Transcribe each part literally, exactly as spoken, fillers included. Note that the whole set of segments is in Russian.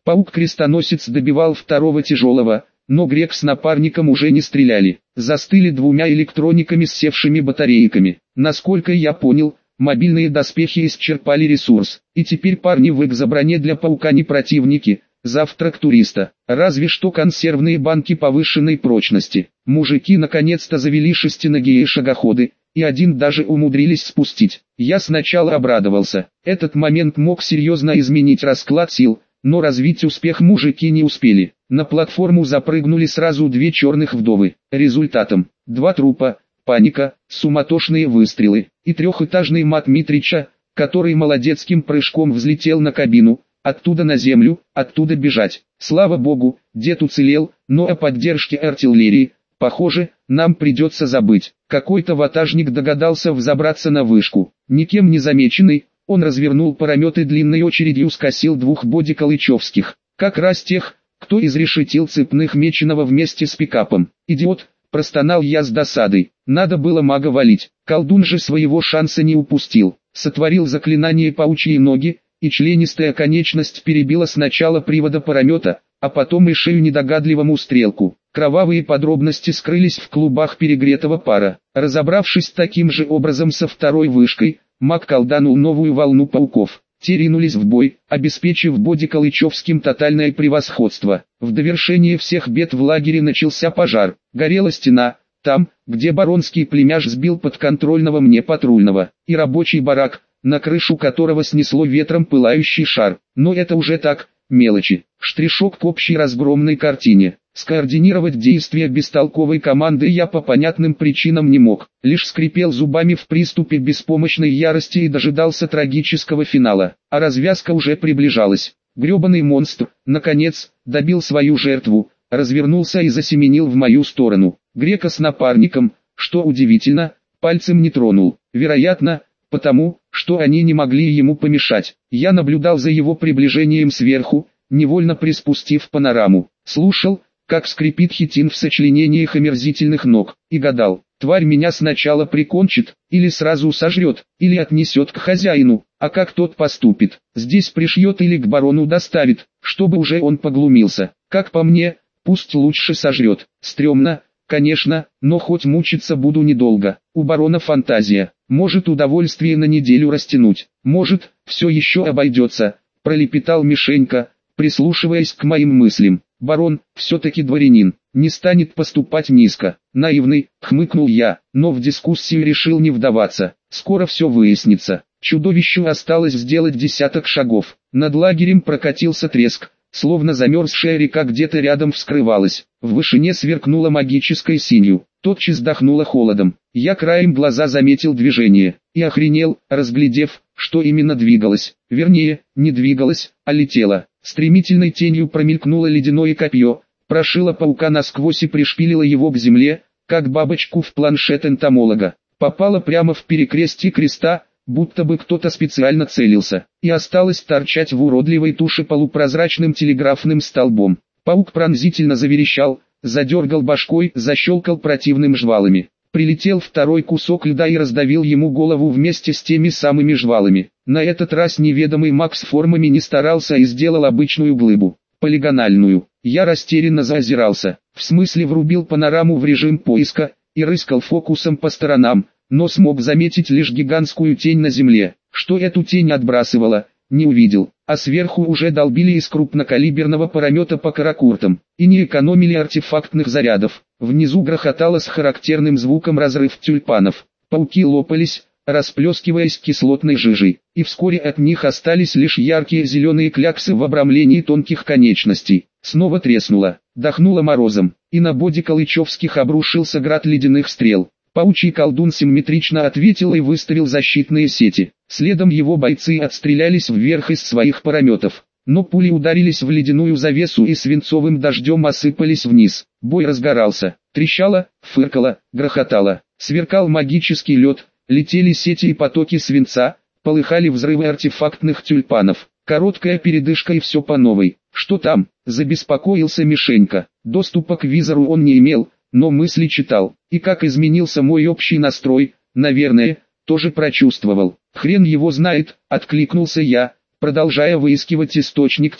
Паук-крестоносец добивал второго тяжелого, но Грек с напарником уже не стреляли. Застыли двумя электрониками с севшими батарейками. Насколько я понял, мобильные доспехи исчерпали ресурс, и теперь парни в экзоброне для паука не противники. Завтрак туриста, разве что консервные банки повышенной прочности. Мужики наконец-то завели шестиногие шагоходы, и один даже умудрились спустить. Я сначала обрадовался, этот момент мог серьезно изменить расклад сил, но развить успех мужики не успели. На платформу запрыгнули сразу две черных вдовы. Результатом – два трупа, паника, суматошные выстрелы и трехэтажный мат Митрича, который молодецким прыжком взлетел на кабину. Оттуда на землю, оттуда бежать. Слава богу, дед уцелел, но о поддержке артиллерии, похоже, нам придется забыть. Какой-то ватажник догадался взобраться на вышку. Никем не замеченный, он развернул паромет и длинной очередью скосил двух бодикалычевских. Как раз тех, кто изрешетил цепных Меченого вместе с пикапом. «Идиот!» – простонал я с досадой. Надо было мага валить. Колдун же своего шанса не упустил. Сотворил заклинание паучьи ноги, и членистая конечность перебила сначала привода паромета, а потом и шею недогадливому стрелку. Кровавые подробности скрылись в клубах перегретого пара. Разобравшись таким же образом со второй вышкой, маг колданул новую волну пауков. Те ринулись в бой, обеспечив бодикалычевским тотальное превосходство. В довершение всех бед в лагере начался пожар. Горела стена, там, где баронский племяш сбил подконтрольного мне патрульного, и рабочий барак, на крышу которого снесло ветром пылающий шар. Но это уже так, мелочи. Штришок к общей разгромной картине. Скоординировать действия бестолковой команды я по понятным причинам не мог. Лишь скрипел зубами в приступе беспомощной ярости и дожидался трагического финала. А развязка уже приближалась. Гребаный монстр, наконец, добил свою жертву, развернулся и засеменил в мою сторону. Грека с напарником, что удивительно, пальцем не тронул. Вероятно, потому, что они не могли ему помешать. Я наблюдал за его приближением сверху, невольно приспустив панораму. Слушал, как скрипит хитин в сочленениях омерзительных ног, и гадал, тварь меня сначала прикончит, или сразу сожрет, или отнесет к хозяину, а как тот поступит, здесь пришьет или к барону доставит, чтобы уже он поглумился. Как по мне, пусть лучше сожрет. Стремно, конечно, но хоть мучиться буду недолго. У барона фантазия, может удовольствие на неделю растянуть, может, все еще обойдется, пролепетал Мишенька, прислушиваясь к моим мыслям. Барон, все-таки дворянин, не станет поступать низко. Наивный, хмыкнул я, но в дискуссию решил не вдаваться. Скоро все выяснится. Чудовищу осталось сделать десяток шагов. Над лагерем прокатился треск, словно замерзшая река где-то рядом вскрывалась. В вышине сверкнула магической синью, тотчас дохнуло холодом. Я краем глаза заметил движение, и охренел, разглядев, что именно двигалось. Вернее, не двигалось, а летело. Стремительной тенью промелькнуло ледяное копье, прошило паука насквозь и пришпилило его к земле, как бабочку в планшет энтомолога. Попало прямо в перекрестие креста, будто бы кто-то специально целился, и осталось торчать в уродливой туше полупрозрачным телеграфным столбом. Паук пронзительно заверещал, задергал башкой, защелкал противным жвалами. Прилетел второй кусок льда и раздавил ему голову вместе с теми самыми жвалами. На этот раз неведомый маг с формами не старался и сделал обычную глыбу, полигональную. Я растерянно заозирался, в смысле врубил панораму в режим поиска, и рыскал фокусом по сторонам, но смог заметить лишь гигантскую тень на земле. Что эту тень отбрасывала, не увидел, а сверху уже долбили из крупнокалиберного паромета по каракуртам, и не экономили артефактных зарядов. Внизу грохотало с характерным звуком разрыв тюльпанов. Пауки лопались, расплескиваясь кислотной жижей, и вскоре от них остались лишь яркие зеленые кляксы в обрамлении тонких конечностей. Снова треснуло, дохнуло морозом, и на бодикалычевских обрушился град ледяных стрел. Паучий колдун симметрично ответил и выставил защитные сети. Следом его бойцы отстрелялись вверх из своих парометов. Но пули ударились в ледяную завесу и свинцовым дождем осыпались вниз. Бой разгорался, трещало, фыркало, грохотало, сверкал магический лед, летели сети и потоки свинца, полыхали взрывы артефактных тюльпанов. Короткая передышка и все по новой. Что там? Забеспокоился Мишенька. Доступа к визору он не имел, но мысли читал. И как изменился мой общий настрой, наверное, тоже прочувствовал. Хрен его знает, откликнулся я, продолжая выискивать источник тени.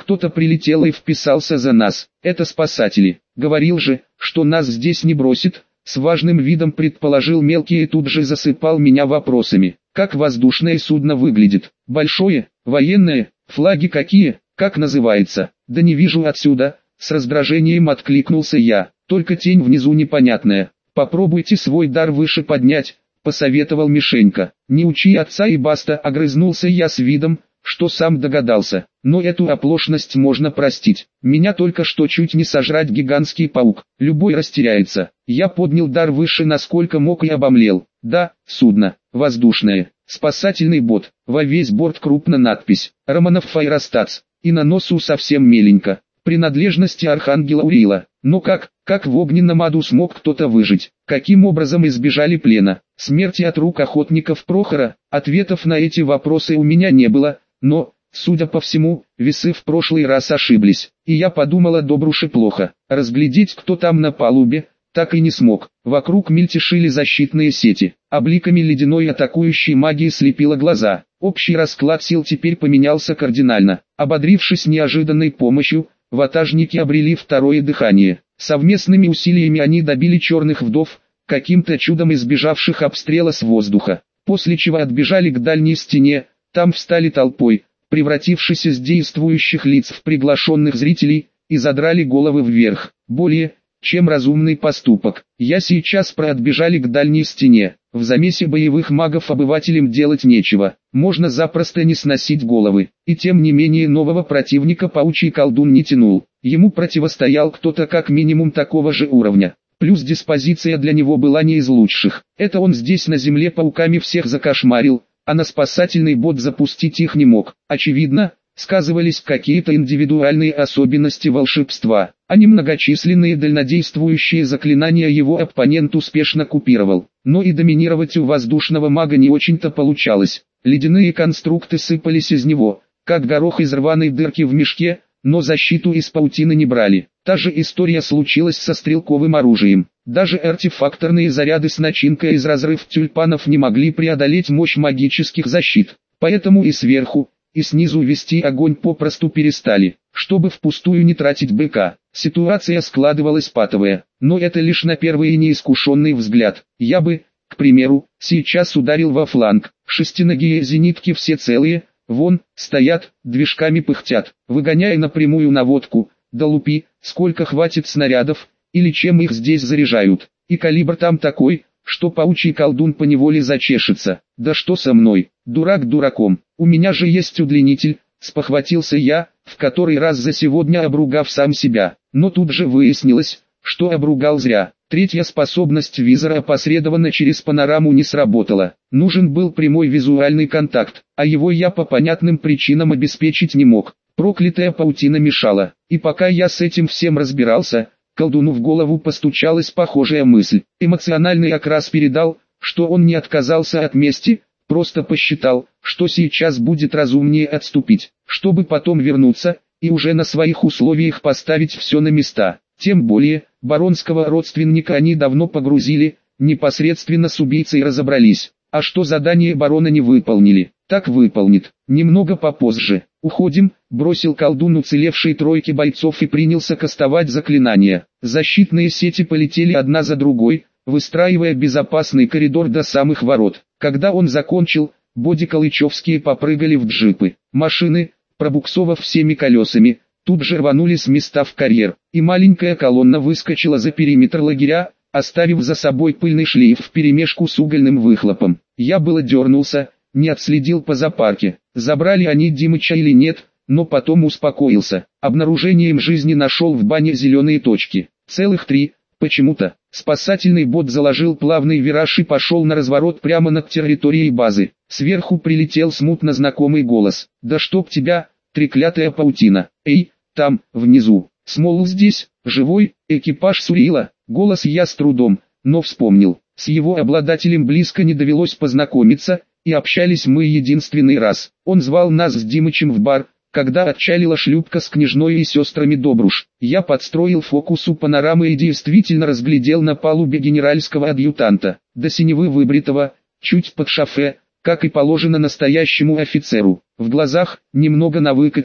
Кто-то прилетел и вписался за нас. Это спасатели. Говорил же, что нас здесь не бросит. С важным видом предположил мелкий и тут же засыпал меня вопросами. Как воздушное судно выглядит? Большое? Военное? Флаги какие? Как называется? Да не вижу отсюда. С раздражением откликнулся я. Только тень внизу непонятная. Попробуйте свой дар выше поднять, посоветовал Мишенька. Не учи отца и баста, огрызнулся я с видом, что сам догадался. Но эту оплошность можно простить. Меня только что чуть не сожрать гигантский паук. Любой растеряется. Я поднял дар выше насколько мог и обомлел. Да, судно, воздушное, спасательный бот. Во весь борт крупно надпись «Романов Файростатс». И на носу совсем меленько. Принадлежности Архангела Урила. Но как, как в огненном аду смог кто-то выжить? Каким образом избежали плена? Смерти от рук охотников Прохора? Ответов на эти вопросы у меня не было, но, судя по всему, весы в прошлый раз ошиблись. И я подумала, Добруше плохо. Разглядеть, кто там на палубе, так и не смог. Вокруг мельтешили защитные сети. Обликами ледяной атакующей магии слепило глаза. Общий расклад сил теперь поменялся кардинально. Ободрившись неожиданной помощью, ватажники обрели второе дыхание. Совместными усилиями они добили черных вдов, каким-то чудом избежавших обстрела с воздуха. После чего отбежали к дальней стене, там встали толпой, превратившись из действующих лиц в приглашенных зрителей, и задрали головы вверх. Более чем разумный поступок. Я сейчас про отбежали к дальней стене. В замесе боевых магов обывателям делать нечего. Можно запросто не сносить головы. И тем не менее нового противника паучий колдун не тянул. Ему противостоял кто-то как минимум такого же уровня. Плюс диспозиция для него была не из лучших. Это он здесь на земле пауками всех закошмарил, а на спасательный бот запустить их не мог. Очевидно, сказывались какие-то индивидуальные особенности волшебства, а не многочисленные дальнодействующие заклинания его оппонент успешно купировал. Но и доминировать у воздушного мага не очень-то получалось. Ледяные конструкты сыпались из него, как горох из рваной дырки в мешке, но защиту из паутины не брали. Та же история случилась со стрелковым оружием. Даже артефакторные заряды с начинкой из разрыв тюльпанов не могли преодолеть мощь магических защит. Поэтому и сверху, и снизу вести огонь попросту перестали, чтобы впустую не тратить БК. Ситуация складывалась патовая, но это лишь на первый и неискушенный взгляд. Я бы, к примеру, сейчас ударил во фланг. Шестиногие зенитки все целые, вон, стоят, движками пыхтят, выгоняя напрямую наводку. Да лупи, сколько хватит снарядов, или чем их здесь заряжают. И калибр там такой, что паучий колдун поневоле зачешется. Да что со мной, дурак дураком, у меня же есть удлинитель, спохватился я, в который раз за сегодня обругав сам себя. Но тут же выяснилось, что обругал зря. Третья способность визора опосредованно через панораму не сработала. Нужен был прямой визуальный контакт, а его я по понятным причинам обеспечить не мог. Проклятая паутина мешала. И пока я с этим всем разбирался, колдуну в голову постучалась похожая мысль. Эмоциональный окрас передал, что он не отказался от мести, просто посчитал, что сейчас будет разумнее отступить, чтобы потом вернуться, и уже на своих условиях поставить все на места. Тем более, баронского родственника они давно погрузили, непосредственно с убийцей разобрались. А что задание барона не выполнили, так выполнит, немного попозже. Уходим, бросил колдун уцелевшей тройки бойцов и принялся кастовать заклинания. Защитные сети полетели одна за другой, выстраивая безопасный коридор до самых ворот. Когда он закончил, боди-калычевские попрыгали в джипы. Машины, пробуксовав всеми колесами, тут же рванули с места в карьер, и маленькая колонна выскочила за периметр лагеря, оставив за собой пыльный шлейф вперемешку с угольным выхлопом. Я было дернулся, не отследил по запарке, забрали они Димыча или нет, но потом успокоился. Обнаружением жизни нашел в бане зеленые точки. Целых три, почему-то. Спасательный бот заложил плавный вираж и пошел на разворот прямо над территорией базы. Сверху прилетел смутно знакомый голос. «Да чтоб тебя, треклятая паутина! Эй, там, внизу! Смол здесь, живой, экипаж Сурила!» Голос я с трудом, но вспомнил. С его обладателем близко не довелось познакомиться, и общались мы единственный раз. Он звал нас с Димычем в бар, когда отчалила шлюпка с княжной и сестрами Добруш. Я подстроил фокус у панорамы и действительно разглядел на палубе генеральского адъютанта, до синевы выбритого, чуть под шофе, как и положено настоящему офицеру. В глазах, немного на выкате,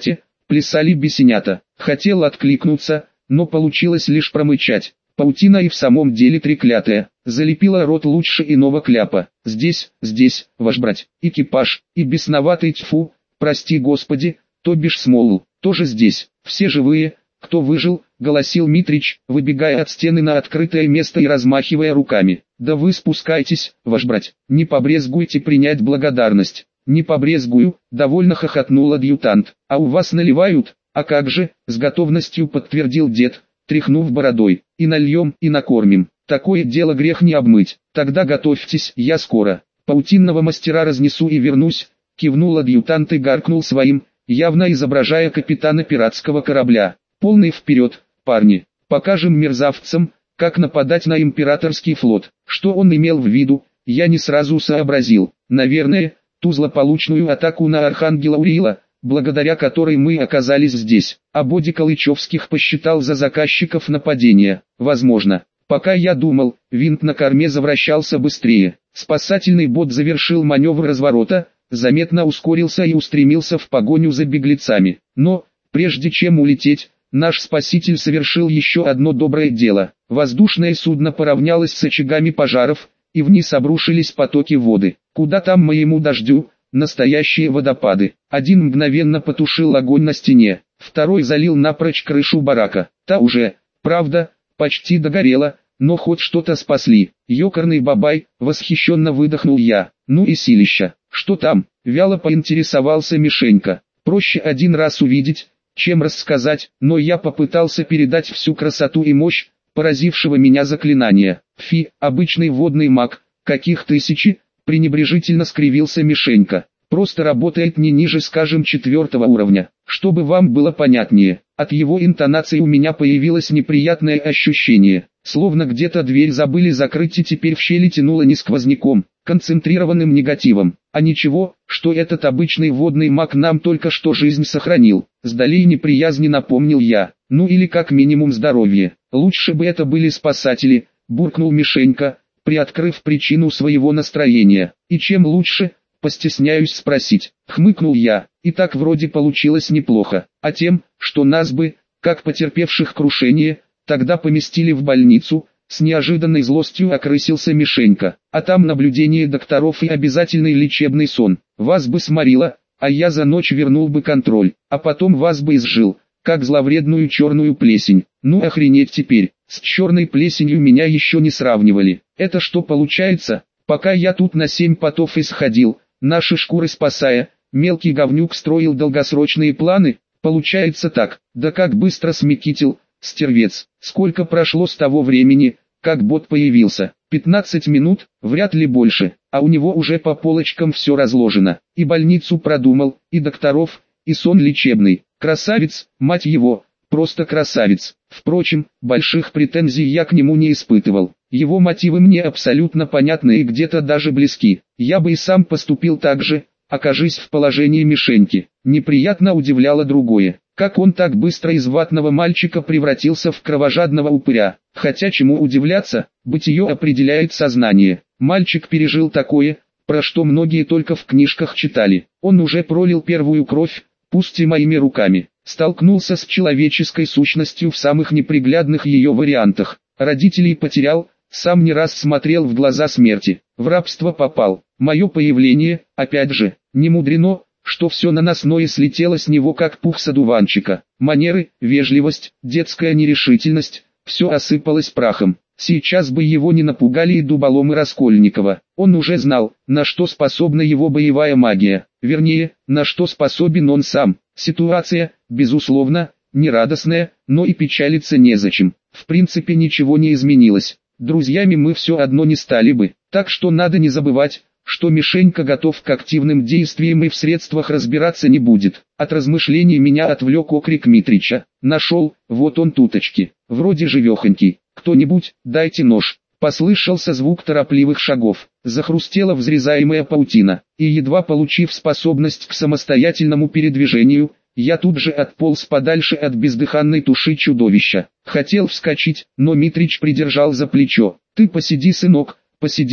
плясали бесенята. Хотел откликнуться, но получилось лишь промычать. Паутина и в самом деле треклятая, залепила рот лучше иного кляпа. Здесь, здесь, ваш брать, экипаж, и бесноватый тьфу, прости господи, то бишь Смолл, тоже здесь, все живые, кто выжил, голосил Митрич, выбегая от стены на открытое место и размахивая руками. Да вы спускайтесь, ваш брать, не побрезгуйте принять благодарность. Не побрезгую, довольно хохотнул адъютант. А у вас наливают? А как же, с готовностью подтвердил дед, тряхнув бородой. И нальем, и накормим. Такое дело грех не обмыть. Тогда готовьтесь, я скоро. Паутинного мастера разнесу и вернусь. Кивнул адъютант и гаркнул своим, явно изображая капитана пиратского корабля. Полный вперед, парни. Покажем мерзавцам, как нападать на императорский флот. Что он имел в виду, я не сразу сообразил. Наверное, ту злополучную атаку на архангела Уриила, благодаря которой мы оказались здесь. А Боди Калычевских посчитал за заказчиков нападения. Возможно. Пока я думал, винт на корме завращался быстрее. Спасательный бот завершил маневр разворота, заметно ускорился и устремился в погоню за беглецами. Но, прежде чем улететь, наш спаситель совершил еще одно доброе дело. Воздушное судно поравнялось с очагами пожаров, и вниз обрушились потоки воды. Куда там моему дождю, настоящие водопады. Один мгновенно потушил огонь на стене, второй залил напрочь крышу барака. Та уже, правда, почти догорела, но хоть что-то спасли. Ёкарный бабай, восхищенно выдохнул я. Ну и силища. Что там? Вяло поинтересовался Мишенька. Проще один раз увидеть, чем рассказать, но я попытался передать всю красоту и мощь поразившего меня заклинания. Фи, обычный водный маг, каких тысячи, пренебрежительно скривился Мишенька. Просто работает не ниже, скажем, четвертого уровня. Чтобы вам было понятнее, от его интонации у меня появилось неприятное ощущение, словно где-то дверь забыли закрыть и теперь в щели тянуло не сквозняком, концентрированным негативом. А ничего, что этот обычный водный маг нам только что жизнь сохранил. С долей неприязни напомнил я, ну или как минимум здоровье. Лучше бы это были спасатели, буркнул Мишенька, приоткрыв причину своего настроения. И чем лучше, постесняюсь спросить, хмыкнул я. И так вроде получилось неплохо. А тем, что нас бы, как потерпевших крушение, тогда поместили в больницу, с неожиданной злостью окрысился Мишенька. А там наблюдение докторов и обязательный лечебный сон. Вас бы сморило, а я за ночь вернул бы контроль. А потом вас бы изжил, как зловредную черную плесень. Ну охренеть теперь, с черной плесенью меня еще не сравнивали. Это что получается? Пока я тут на семь потов исходил, наши шкуры спасая, мелкий говнюк строил долгосрочные планы. Получается так, да как быстро смекитил, стервец. Сколько прошло с того времени, как бот появился? пятнадцать минут, вряд ли больше, а у него уже по полочкам все разложено. И больницу продумал, и докторов, и сон лечебный. Красавец, мать его, просто красавец. Впрочем, больших претензий я к нему не испытывал. Его мотивы мне абсолютно понятны и где-то даже близки. Я бы и сам поступил так же, окажись в положении Мишеньки. Неприятно удивляло другое. Как он так быстро из ватного мальчика превратился в кровожадного упыря. Хотя чему удивляться, бытие определяет сознание. Мальчик пережил такое, про что многие только в книжках читали. Он уже пролил первую кровь, пусть и моими руками. Столкнулся с человеческой сущностью в самых неприглядных ее вариантах. Родителей потерял, сам не раз смотрел в глаза смерти. В рабство попал. Мое появление, опять же, не мудрено, что все наносное слетело с него как пух с одуванчика. Манеры, вежливость, детская нерешительность, все осыпалось прахом. Сейчас бы его не напугали и дуболомы Раскольникова. Он уже знал, на что способна его боевая магия. Вернее, на что способен он сам. Ситуация, безусловно, нерадостная, но и печалиться незачем. В принципе ничего не изменилось. Друзьями мы все одно не стали бы. Так что надо не забывать, что Мишенька готов к активным действиям и в средствах разбираться не будет. От размышлений меня отвлек окрик Митрича. Нашел, вот он туточки. Вроде живехонький. Кто-нибудь, дайте нож. Послышался звук торопливых шагов. Захрустела взрезаемая паутина. И едва получив способность к самостоятельному передвижению, я тут же отполз подальше от бездыханной туши чудовища. Хотел вскочить, но Митрич придержал за плечо. Ты посиди, сынок, посиди.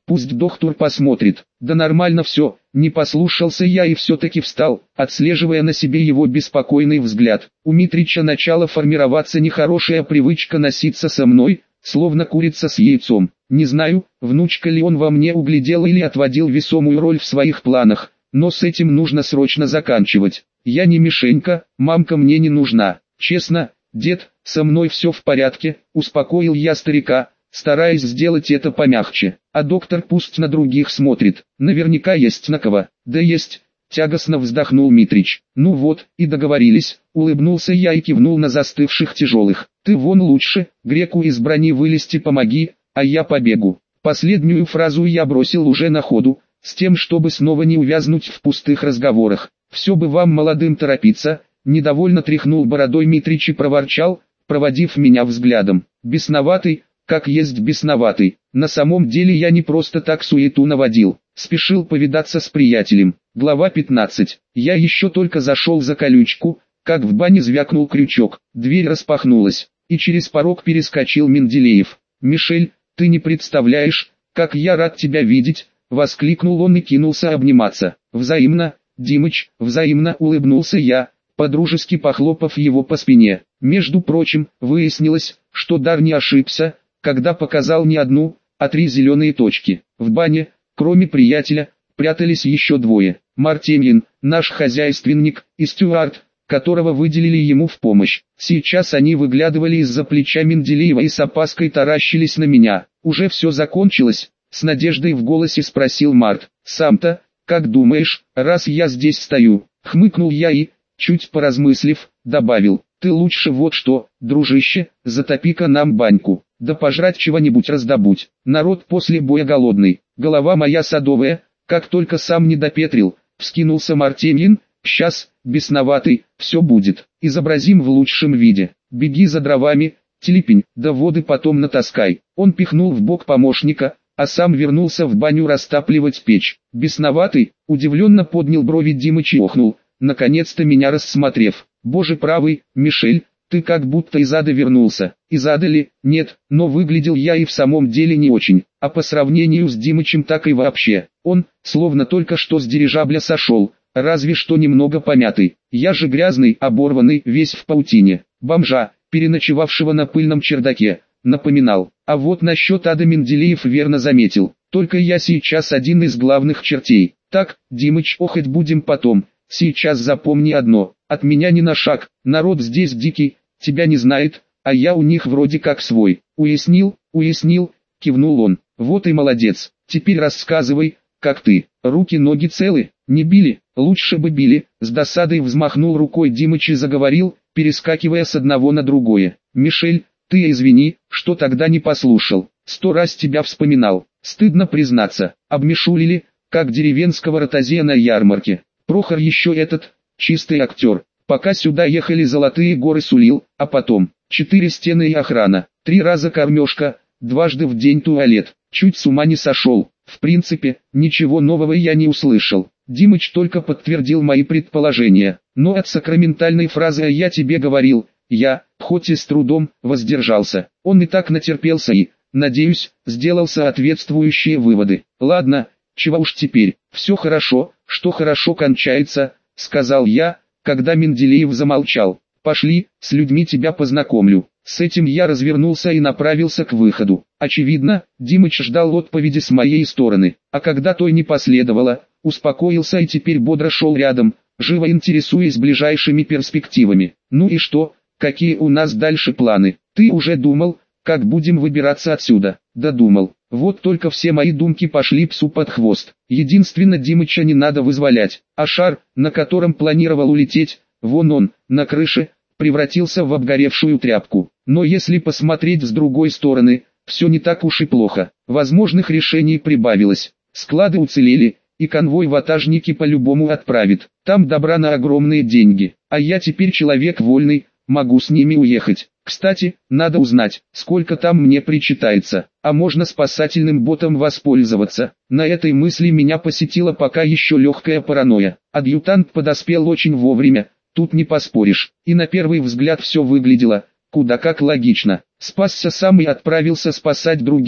Пусть доктор посмотрит. Да нормально все, не послушался я и все-таки встал, отслеживая на себе его беспокойный взгляд. У Митрича начала формироваться нехорошая привычка носиться со мной, словно курица с яйцом. Не знаю, внучка ли он во мне углядел или отводил весомую роль в своих планах, но с этим нужно срочно заканчивать. Я не Мишенька, мамка мне не нужна. Честно, дед, со мной все в порядке, успокоил я старика, стараясь сделать это помягче. А доктор пусть на других смотрит, наверняка есть на кого. Да есть, тягостно вздохнул Митрич. Ну вот, и договорились, улыбнулся я и кивнул на застывших тяжелых. Ты вон лучше, греку из брони вылезти помоги, а я побегу. Последнюю фразу я бросил уже на ходу, с тем чтобы снова не увязнуть в пустых разговорах. Все бы вам молодым торопиться, недовольно тряхнул бородой Митрич и проворчал, проводив меня взглядом. Бесноватый, как есть бесноватый. На самом деле я не просто так суету наводил, спешил повидаться с приятелем. Глава пятнадцать. Я еще только зашел за колючку, как в бане звякнул крючок, дверь распахнулась, и через порог перескочил Менделеев. «Мишель, ты не представляешь, как я рад тебя видеть!» — воскликнул он и кинулся обниматься. «Взаимно, Димыч, взаимно!» — улыбнулся я, подружески похлопав его по спине. Между прочим, выяснилось, что Дар не ошибся, когда показал не одну, а три зеленые точки. В бане, кроме приятеля, прятались еще двое. Мартемьин, наш хозяйственник, и Стюарт, которого выделили ему в помощь. Сейчас они выглядывали из-за плеча Менделеева и с опаской таращились на меня. «Уже все закончилось?» — с надеждой в голосе спросил Март. «Сам-то, как думаешь, раз я здесь стою?» — хмыкнул я и, чуть поразмыслив, добавил. «Ты лучше вот что, дружище, затопи-ка нам баньку, да пожрать чего-нибудь раздобудь. Народ после боя голодный, голова моя садовая, как только сам не допетрил», — вскинулся Мартемьин. «Сейчас, бесноватый, все будет, изобразим в лучшем виде. Беги за дровами, Телепень, да воды потом натаскай». Он пихнул в бок помощника, а сам вернулся в баню растапливать печь. Бесноватый, удивленно поднял брови Димыч и охнул, наконец-то меня рассмотрев. «Боже правый, Мишель, ты как будто из ада вернулся». Из ада ли? Нет, но выглядел я и в самом деле не очень, а по сравнению с Димычем так и вообще. Он, словно только что с дирижабля сошел, разве что немного помятый. Я же грязный, оборванный, весь в паутине. Бомжа, переночевавшего на пыльном чердаке, напоминал. А вот насчет ада Менделеев верно заметил. Только я сейчас один из главных чертей. Так, Димыч, охоть будем потом. Сейчас запомни одно, от меня ни на шаг, народ здесь дикий, тебя не знает, а я у них вроде как свой. Уяснил, уяснил, кивнул он. Вот и молодец, теперь рассказывай, как ты, руки-ноги целы, не били, лучше бы били, с досадой взмахнул рукой Димыч и заговорил, перескакивая с одного на другое. «Мишель, ты извини, что тогда не послушал, сто раз тебя вспоминал, стыдно признаться, обмешулили, как деревенского ротозея на ярмарке. Прохор еще этот, чистый актер, пока сюда ехали золотые горы сулил, а потом, четыре стены и охрана, три раза кормежка, дважды в день туалет, чуть с ума не сошел. В принципе, ничего нового я не услышал. Димыч только подтвердил мои предположения, но от сакраментальной фразы «а я тебе говорил», я, хоть и с трудом, воздержался. Он и так натерпелся и, надеюсь, сделал соответствующие выводы. «Ладно, чего уж теперь, все хорошо, что хорошо кончается», — сказал я, когда Менделеев замолчал. «Пошли, с людьми тебя познакомлю». С этим я развернулся и направился к выходу. Очевидно, Димыч ждал отповеди с моей стороны, а когда той не последовало, успокоился и теперь бодро шел рядом, живо интересуясь ближайшими перспективами. «Ну и что, какие у нас дальше планы? Ты уже думал, как будем выбираться отсюда?» «Да думал. Вот только все мои думки пошли псу под хвост. Единственно Димыча не надо вызволять, а шар, на котором планировал улететь, вон он, на крыше, превратился в обгоревшую тряпку. Но если посмотреть с другой стороны, все не так уж и плохо. Возможных решений прибавилось. Склады уцелели, и конвой ватажники по-любому отправит. Там добра на огромные деньги. А я теперь человек вольный, могу с ними уехать. Кстати, надо узнать, сколько там мне причитается. А можно спасательным ботом воспользоваться. На этой мысли меня посетила пока еще легкая паранойя. Адъютант подоспел очень вовремя. Тут не поспоришь, и на первый взгляд все выглядело, куда как логично. Спасся сам и отправился спасать других,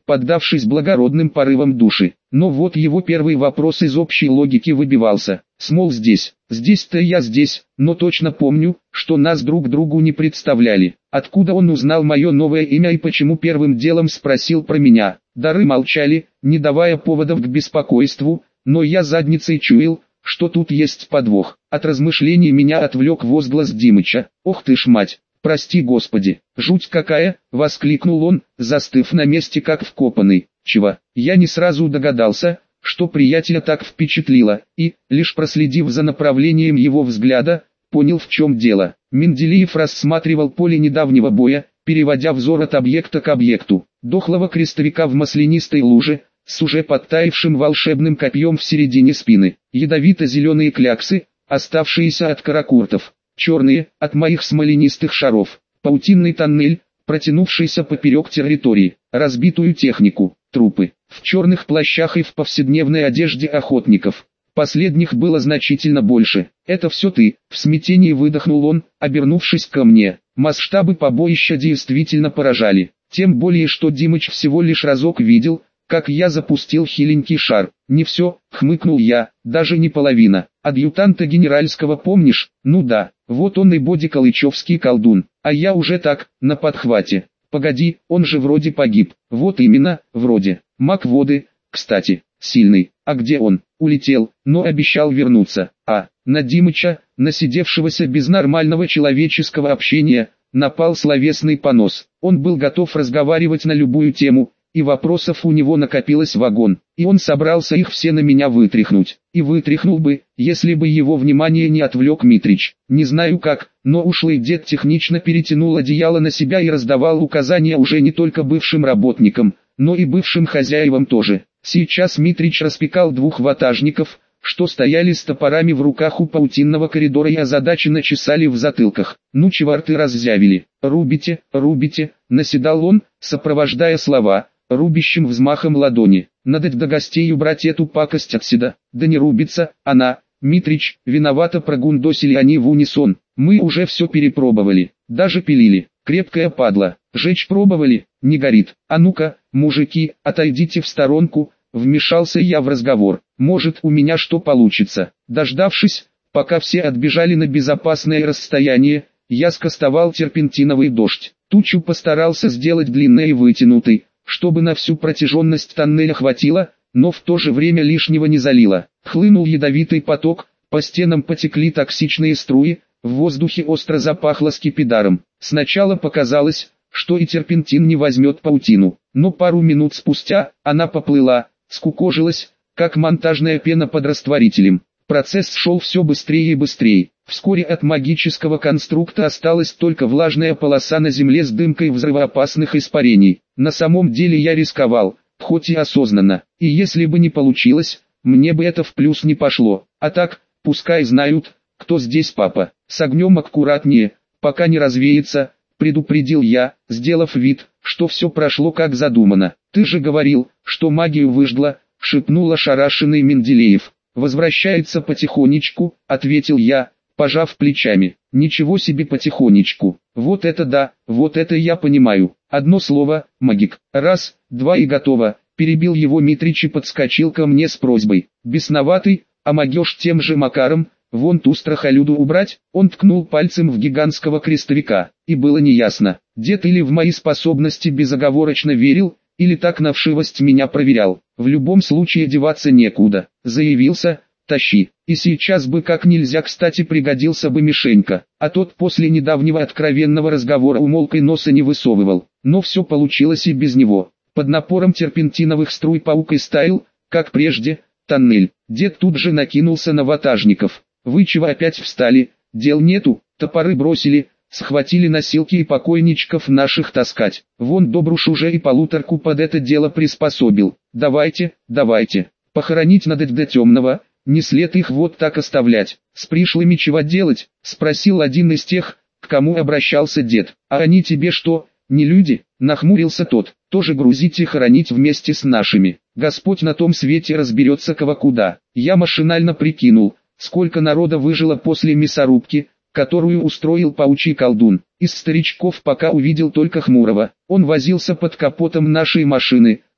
поддавшись благородным порывам души. Но вот его первый вопрос из общей логики выбивался. Смол здесь, здесь-то я здесь, но точно помню, что нас друг другу не представляли. Откуда он узнал мое новое имя и почему первым делом спросил про меня? Дары молчали, не давая поводов к беспокойству, но я задницей чуял, что тут есть подвох. От размышлений меня отвлек возглас Димыча. «Ох ты ж мать! Прости Господи, жуть какая!» — воскликнул он, застыв на месте как вкопанный. «Чего?» Я не сразу догадался, что приятеля так впечатлило, и, лишь проследив за направлением его взгляда, понял, в чем дело. Менделеев рассматривал поле недавнего боя, переводя взор от объекта к объекту. Дохлого крестовика в маслянистой луже, с уже подтаившим волшебным копьем в середине спины. Ядовито-зеленые кляксы, оставшиеся от каракуртов. Черные, от моих смоленистых шаров. Паутинный тоннель, протянувшийся поперек территории. Разбитую технику. Трупы. В черных плащах и в повседневной одежде охотников. Последних было значительно больше. «Это все ты», — в смятении выдохнул он, обернувшись ко мне. Масштабы побоища действительно поражали. Тем более, что Димыч всего лишь разок видел, как я запустил хиленький шар. «Не все», — хмыкнул я, — «даже не половина. Адъютанта генеральского помнишь? Ну да, вот он и бодикалычевский колдун, а я уже так, на подхвате. Погоди, он же вроде погиб». «Вот именно, вроде. Маг воды, кстати, сильный. А где он?» «Улетел, но обещал вернуться». А на Димыча, насидевшегося без нормального человеческого общения, напал словесный понос. Он был готов разговаривать на любую тему, и вопросов у него накопилось вагон, и он собрался их все на меня вытряхнуть. И вытряхнул бы, если бы его внимание не отвлек Митрич. Не знаю как, но ушлый дед технично перетянул одеяло на себя и раздавал указания уже не только бывшим работникам, но и бывшим хозяевам тоже. Сейчас Митрич распекал двух ватажников, что стояли с топорами в руках у паутинного коридора и озадаченно чесали в затылках. «Ну чего рты раззявили? Рубите, рубите», — наседал он, сопровождая слова рубящим взмахом ладони. «Надо до гостей убрать эту пакость отсюда». «Да не рубится она, Митрич», виновато прогундосили они в унисон. «Мы уже все перепробовали, даже пилили. Крепкая падла. Жечь пробовали, не горит. А ну-ка, мужики, отойдите в сторонку», вмешался я в разговор. «Может, у меня что получится». Дождавшись, пока все отбежали на безопасное расстояние, я скостовал терпентиновый дождь. Тучу постарался сделать длинной и вытянутой, чтобы на всю протяженность тоннеля хватило, но в то же время лишнего не залило. Хлынул ядовитый поток, по стенам потекли токсичные струи, в воздухе остро запахло скипидаром. Сначала показалось, что и терпентин не возьмет паутину, но пару минут спустя она поплыла, скукожилась, как монтажная пена под растворителем. Процесс шел все быстрее и быстрее. Вскоре от магического конструкта осталась только влажная полоса на земле с дымкой взрывоопасных испарений. На самом деле я рисковал, хоть и осознанно, и если бы не получилось, мне бы это в плюс не пошло. А так, пускай знают, кто здесь папа. С огнем аккуратнее, пока не развеется, предупредил я, сделав вид, что все прошло как задумано. «Ты же говорил, что магию выжгла», — шепнул ошарашенный Менделеев. «Возвращается потихонечку», — ответил я, пожав плечами. «Ничего себе потихонечку. Вот это да, вот это я понимаю. Одно слово, магик. Раз, два и готово», — перебил его Митрич и подскочил ко мне с просьбой. «Бесноватый, а могешь тем же макаром, вон ту страхолюду убрать?» Он ткнул пальцем в гигантского крестовика, и было неясно, дед или в мои способности безоговорочно верил, или так на вшивость меня проверял. В любом случае деваться некуда. Заявился, тащи. И сейчас бы как нельзя кстати пригодился бы Мишенька, а тот после недавнего откровенного разговора умолк и носа не высовывал. Но все получилось и без него. Под напором терпентиновых струй паук истаял, как прежде, тоннель. Дед тут же накинулся на ватажников. «Вы чего опять встали? Дел нету?» Топоры бросили, схватили носилки и покойничков наших таскать. Вон Добруш уже и полуторку под это дело приспособил. «Давайте, давайте. Похоронить надо до темного, не след их вот так оставлять». «С пришлыми чего делать?» — спросил один из тех, к кому обращался дед. «А они тебе что, не люди?» — нахмурился тот. «Тоже грузить и хоронить вместе с нашими. Господь на том свете разберется кого куда». Я машинально прикинул, сколько народа выжило после мясорубки, которую устроил паучий колдун. Из старичков пока увидел только Хмурого. Он возился под капотом нашей машины,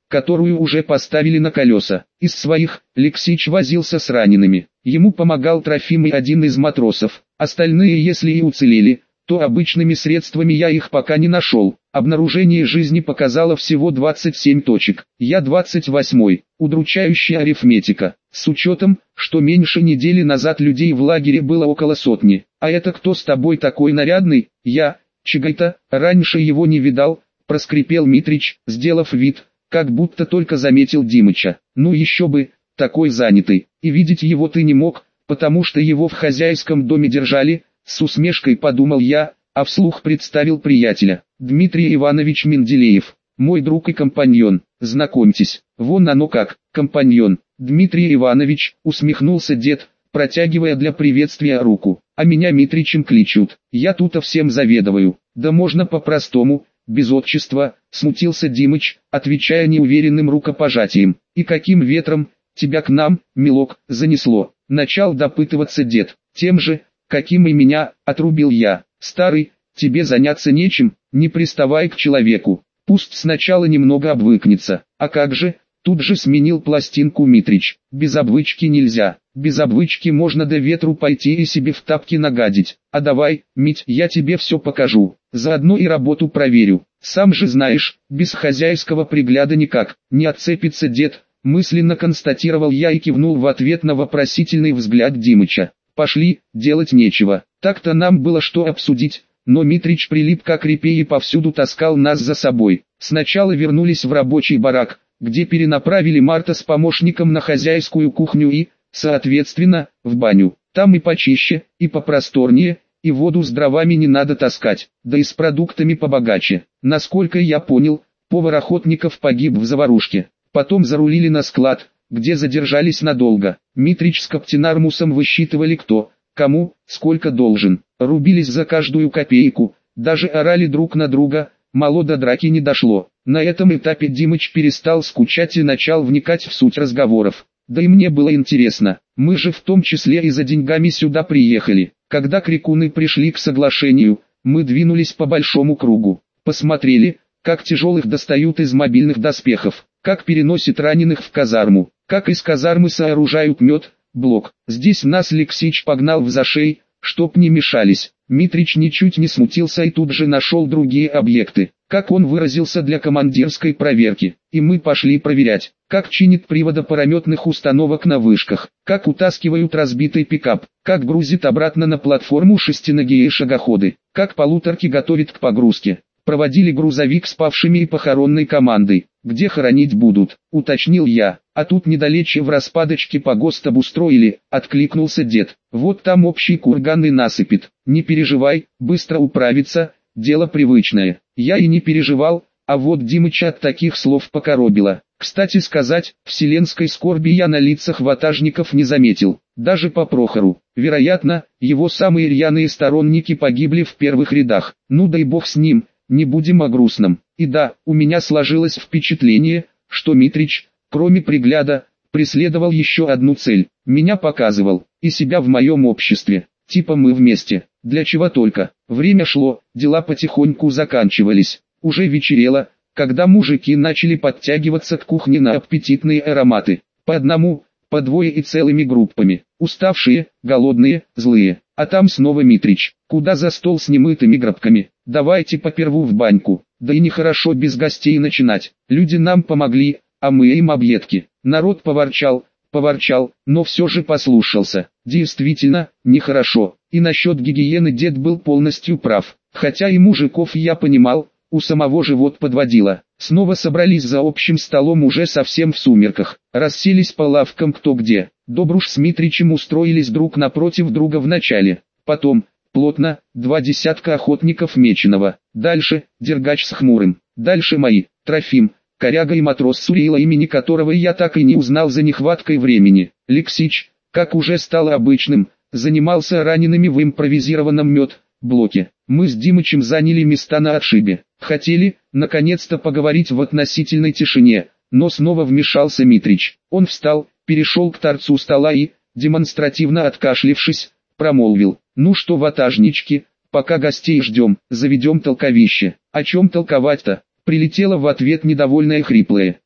которую уже поставили на колеса. Из своих, Лексич возился с ранеными. Ему помогал Трофим и один из матросов. Остальные, если и уцелели, то обычными средствами я их пока не нашел. Обнаружение жизни показало всего двадцать семь точек. Я двадцать восьмой. Удручающая арифметика. С учетом, что меньше недели назад людей в лагере было около сотни. А это кто с тобой такой нарядный? Я, Чигайта, раньше его не видал, проскрипел Митрич, сделав вид, как будто только заметил Димыча. Ну еще бы, такой занятый. И видеть его ты не мог, потому что его в хозяйском доме держали. С усмешкой подумал я, а вслух представил приятеля. Дмитрий Иванович Менделеев, мой друг и компаньон, знакомьтесь, вон оно как, компаньон. Дмитрий Иванович, усмехнулся дед, протягивая для приветствия руку. А меня Митричем кличут, я тут всем заведую. Да можно по-простому, без отчества, смутился Димыч, отвечая неуверенным рукопожатием. И каким ветром тебя к нам, милок, занесло? Начал допытываться дед, тем же, каким и меня, отрубил я. Старый, тебе заняться нечем, не приставай к человеку. Пусть сначала немного обвыкнется. А как же, тут же сменил пластинку Митрич. Без обвычки нельзя. Без обвычки можно до ветру пойти и себе в тапки нагадить. А давай, Мить, я тебе все покажу. Заодно и работу проверю. Сам же знаешь, без хозяйского пригляда никак. Не отцепится дед, мысленно констатировал я и кивнул в ответ на вопросительный взгляд Димыча. Пошли, делать нечего. Так-то нам было что обсудить, но Митрич прилип как репей и повсюду таскал нас за собой. Сначала вернулись в рабочий барак, где перенаправили Марта с помощником на хозяйскую кухню и, соответственно, в баню. Там и почище, и попросторнее, и воду с дровами не надо таскать, да и с продуктами побогаче. Насколько я понял, повар Охотников погиб в заварушке. Потом зарулили на склад, где задержались надолго. Митрич с Каптенармусом высчитывали кто, кому, сколько должен. Рубились за каждую копейку, даже орали друг на друга, мало до драки не дошло. На этом этапе Димыч перестал скучать и начал вникать в суть разговоров. Да и мне было интересно, мы же в том числе и за деньгами сюда приехали. Когда крикуны пришли к соглашению, мы двинулись по большому кругу. Посмотрели, как тяжелых достают из мобильных доспехов, как переносят раненых в казарму, как из казармы сооружают мед, блок. Здесь нас Лексич погнал в зашей, чтоб не мешались. Митрич ничуть не смутился и тут же нашел другие объекты, как он выразился, для командирской проверки. И мы пошли проверять, как чинит приводопарометных установок на вышках, как утаскивают разбитый пикап, как грузит обратно на платформу шестиногие шагоходы, как полуторки готовит к погрузке. Проводили грузовик с павшими и похоронной командой. Где хоронить будут, уточнил я. А тут недалече в распадочке погост обустроили, откликнулся дед. Вот там общий курган и насыпет. Не переживай, быстро управится, дело привычное. Я и не переживал, а вот Димыча от таких слов покоробило. Кстати сказать, вселенской скорби я на лицах ватажников не заметил. Даже по Прохору. Вероятно, его самые рьяные сторонники погибли в первых рядах. Ну дай бог с ним. Не будем о грустном. И да, у меня сложилось впечатление, что Митрич, кроме пригляда, преследовал еще одну цель. Меня показывал, и себя в моем обществе. Типа мы вместе. Для чего только. Время шло, дела потихоньку заканчивались. Уже вечерело, когда мужики начали подтягиваться к кухне на аппетитные ароматы. По одному, по двое и целыми группами. Уставшие, голодные, злые. А там снова Митрич. Куда за стол с немытыми гробками? Давайте поперву в баньку. Да и нехорошо без гостей начинать. Люди нам помогли, а мы им объедки. Народ поворчал, поворчал, но все же послушался. Действительно, нехорошо. И насчет гигиены дед был полностью прав. Хотя и мужиков я понимал, у самого живот подводило. Снова собрались за общим столом уже совсем в сумерках. Расселись по лавкам кто где. Добруш с Митричем устроились друг напротив друга в начале. Потом, плотно, два десятка охотников Меченого. Дальше, Дергач с Хмурым. Дальше мои, Трофим, Коряга и матрос Сурейла, имени которого я так и не узнал за нехваткой времени. Лексич, как уже стало обычным, занимался ранеными в импровизированном мед-блоке. Мы с Димычем заняли места на отшибе. Хотели, наконец-то, поговорить в относительной тишине, но снова вмешался Митрич. Он встал, перешел к торцу стола и, демонстративно откашлившись, промолвил: «Ну что, ватажнички, пока гостей ждем, заведем толковище». «О чем толковать-то?» — прилетело в ответ недовольное хриплое.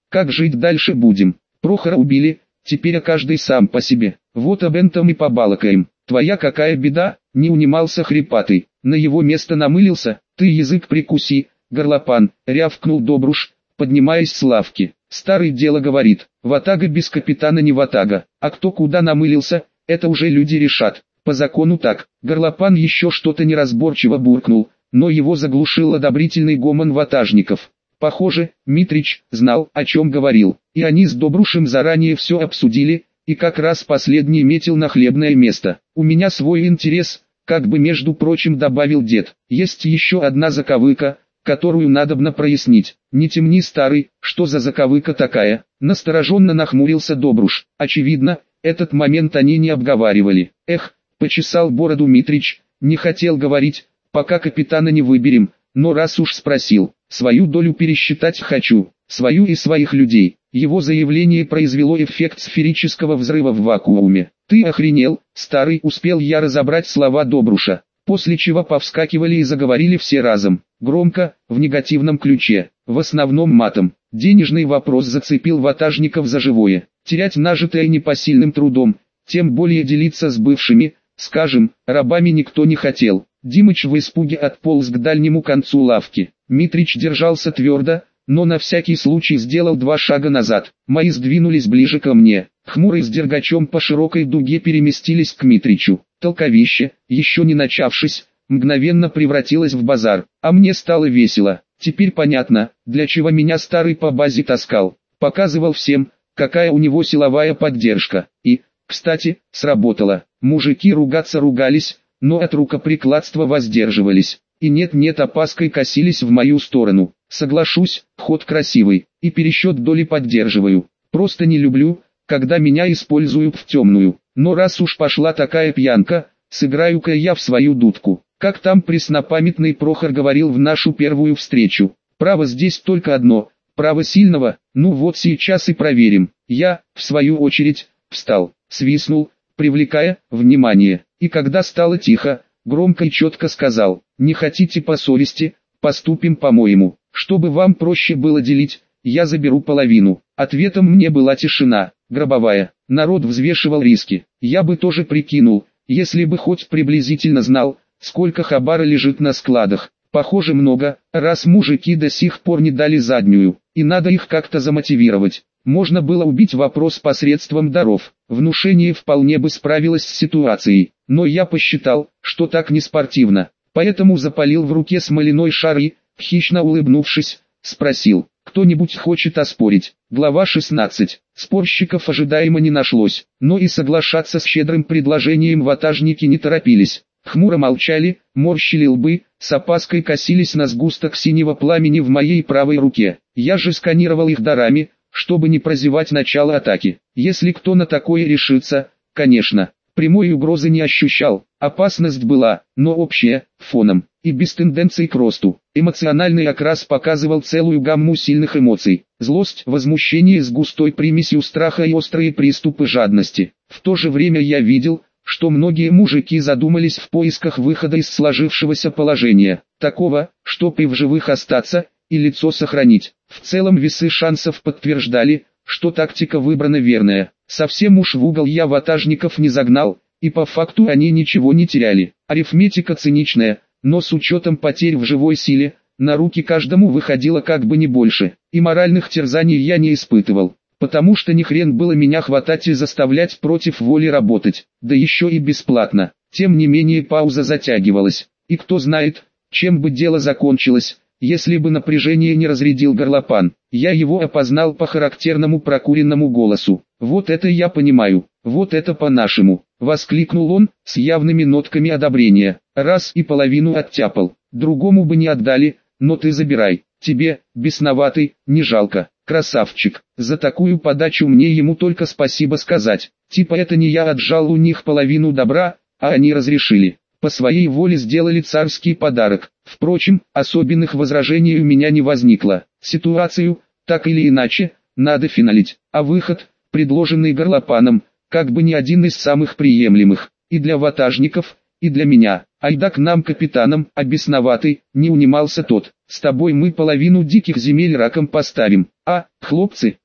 Как жить дальше будем? Прохора убили, теперь а каждый сам по себе. Вот об этом и побалакаем. Твоя какая беда? Не унимался хрипатый. На его место намылился. Ты язык прикуси, горлопан, рявкнул Добруш, поднимаясь с лавки. Старый дело говорит, ватага без капитана не ватага, а кто куда намылился, это уже люди решат. По закону так. Горлопан еще что-то неразборчиво буркнул, но его заглушил одобрительный гомон ватажников. Похоже, Митрич знал, о чем говорил, и они с Добрушем заранее все обсудили, и как раз последний метил на хлебное место. У меня свой интерес, как бы между прочим добавил дед. Есть еще одна заковыка, которую надобно прояснить. Не темни, старый, что за заковыка такая? Настороженно нахмурился Добруш. Очевидно, этот момент они не обговаривали. Эх, почесал бороду Митрич, не хотел говорить, пока капитана не выберем, но раз уж спросил, свою долю пересчитать хочу, свою и своих людей. Его заявление произвело эффект сферического взрыва в вакууме. Ты охренел, старый, успел я разобрать слова Добруша, после чего повскакивали и заговорили все разом, громко, в негативном ключе, в основном матом. Денежный вопрос зацепил ватажников за живое. Терять нажитое непосильным трудом, тем более делиться с бывшими, скажем, рабами никто не хотел. Димыч в испуге отполз к дальнему концу лавки. Митрич держался твердо, но на всякий случай сделал два шага назад. Мои сдвинулись ближе ко мне. Хмурый с Дергачом по широкой дуге переместились к Митричу. Толковище, еще не начавшись, мгновенно превратилось в базар. А мне стало весело. Теперь понятно, для чего меня старый по базе таскал. Показывал всем, какая у него силовая поддержка. И, кстати, сработало. Мужики ругаться ругались, но от рукоприкладства воздерживались. И нет-нет опаской косились в мою сторону. Соглашусь, ход красивый, и пересчет доли поддерживаю. Просто не люблю, когда меня используют в темную. Но раз уж пошла такая пьянка, сыграю-ка я в свою дудку. Как там преснопамятный Прохор говорил в нашу первую встречу. Право здесь только одно, право сильного, ну вот сейчас и проверим. Я, в свою очередь, встал, свистнул, привлекая внимание. И когда стало тихо, громко и четко сказал, не хотите по совести, поступим по-моему. Чтобы вам проще было делить, я заберу половину. Ответом мне была тишина, гробовая. Народ взвешивал риски. Я бы тоже прикинул, если бы хоть приблизительно знал, сколько хабара лежит на складах. Похоже много, раз мужики до сих пор не дали заднюю, и надо их как-то замотивировать. Можно было убить вопрос посредством даров. Внушение вполне бы справилось с ситуацией, но я посчитал, что так не спортивно. Поэтому запалил в руке смоляной шар и, хищно улыбнувшись, спросил, кто-нибудь хочет оспорить? Глава шестнадцать. Спорщиков ожидаемо не нашлось, но и соглашаться с щедрым предложением ватажники не торопились. Хмуро молчали, морщили лбы, с опаской косились на сгусток синего пламени в моей правой руке. Я же сканировал их дарами, чтобы не прозевать начало атаки. Если кто на такое решится, конечно, прямой угрозы не ощущал. Опасность была, но общая, фоном, и без тенденций к росту. Эмоциональный окрас показывал целую гамму сильных эмоций. Злость, возмущение с густой примесью страха и острые приступы жадности. В то же время я видел, что многие мужики задумались в поисках выхода из сложившегося положения. Такого, чтоб и в живых остаться, и лицо сохранить. В целом весы шансов подтверждали, что тактика выбрана верная. Совсем уж в угол я ватажников не загнал, и по факту они ничего не теряли. Арифметика циничная, но с учетом потерь в живой силе, на руки каждому выходило как бы не больше. И моральных терзаний я не испытывал, потому что ни хрен было меня хватать и заставлять против воли работать, да еще и бесплатно. Тем не менее пауза затягивалась, и кто знает, чем бы дело закончилось, если бы напряжение не разрядил горлопан. Я его опознал по характерному прокуренному голосу. «Вот это я понимаю, вот это по-нашему», — воскликнул он, с явными нотками одобрения. «Раз и половину оттяпал, другому бы не отдали, но ты забирай, тебе, бесноватый, не жалко, красавчик, за такую подачу мне ему только спасибо сказать, типа это не я отжал у них половину добра, а они разрешили». По своей воле сделали царский подарок. Впрочем, особенных возражений у меня не возникло. Ситуацию, так или иначе, надо финалить. А выход, предложенный горлопаном, как бы не один из самых приемлемых. И для ватажников, и для меня. Айда к нам капитаном, а бесноватый, не унимался тот. С тобой мы половину диких земель раком поставим. А, хлопцы,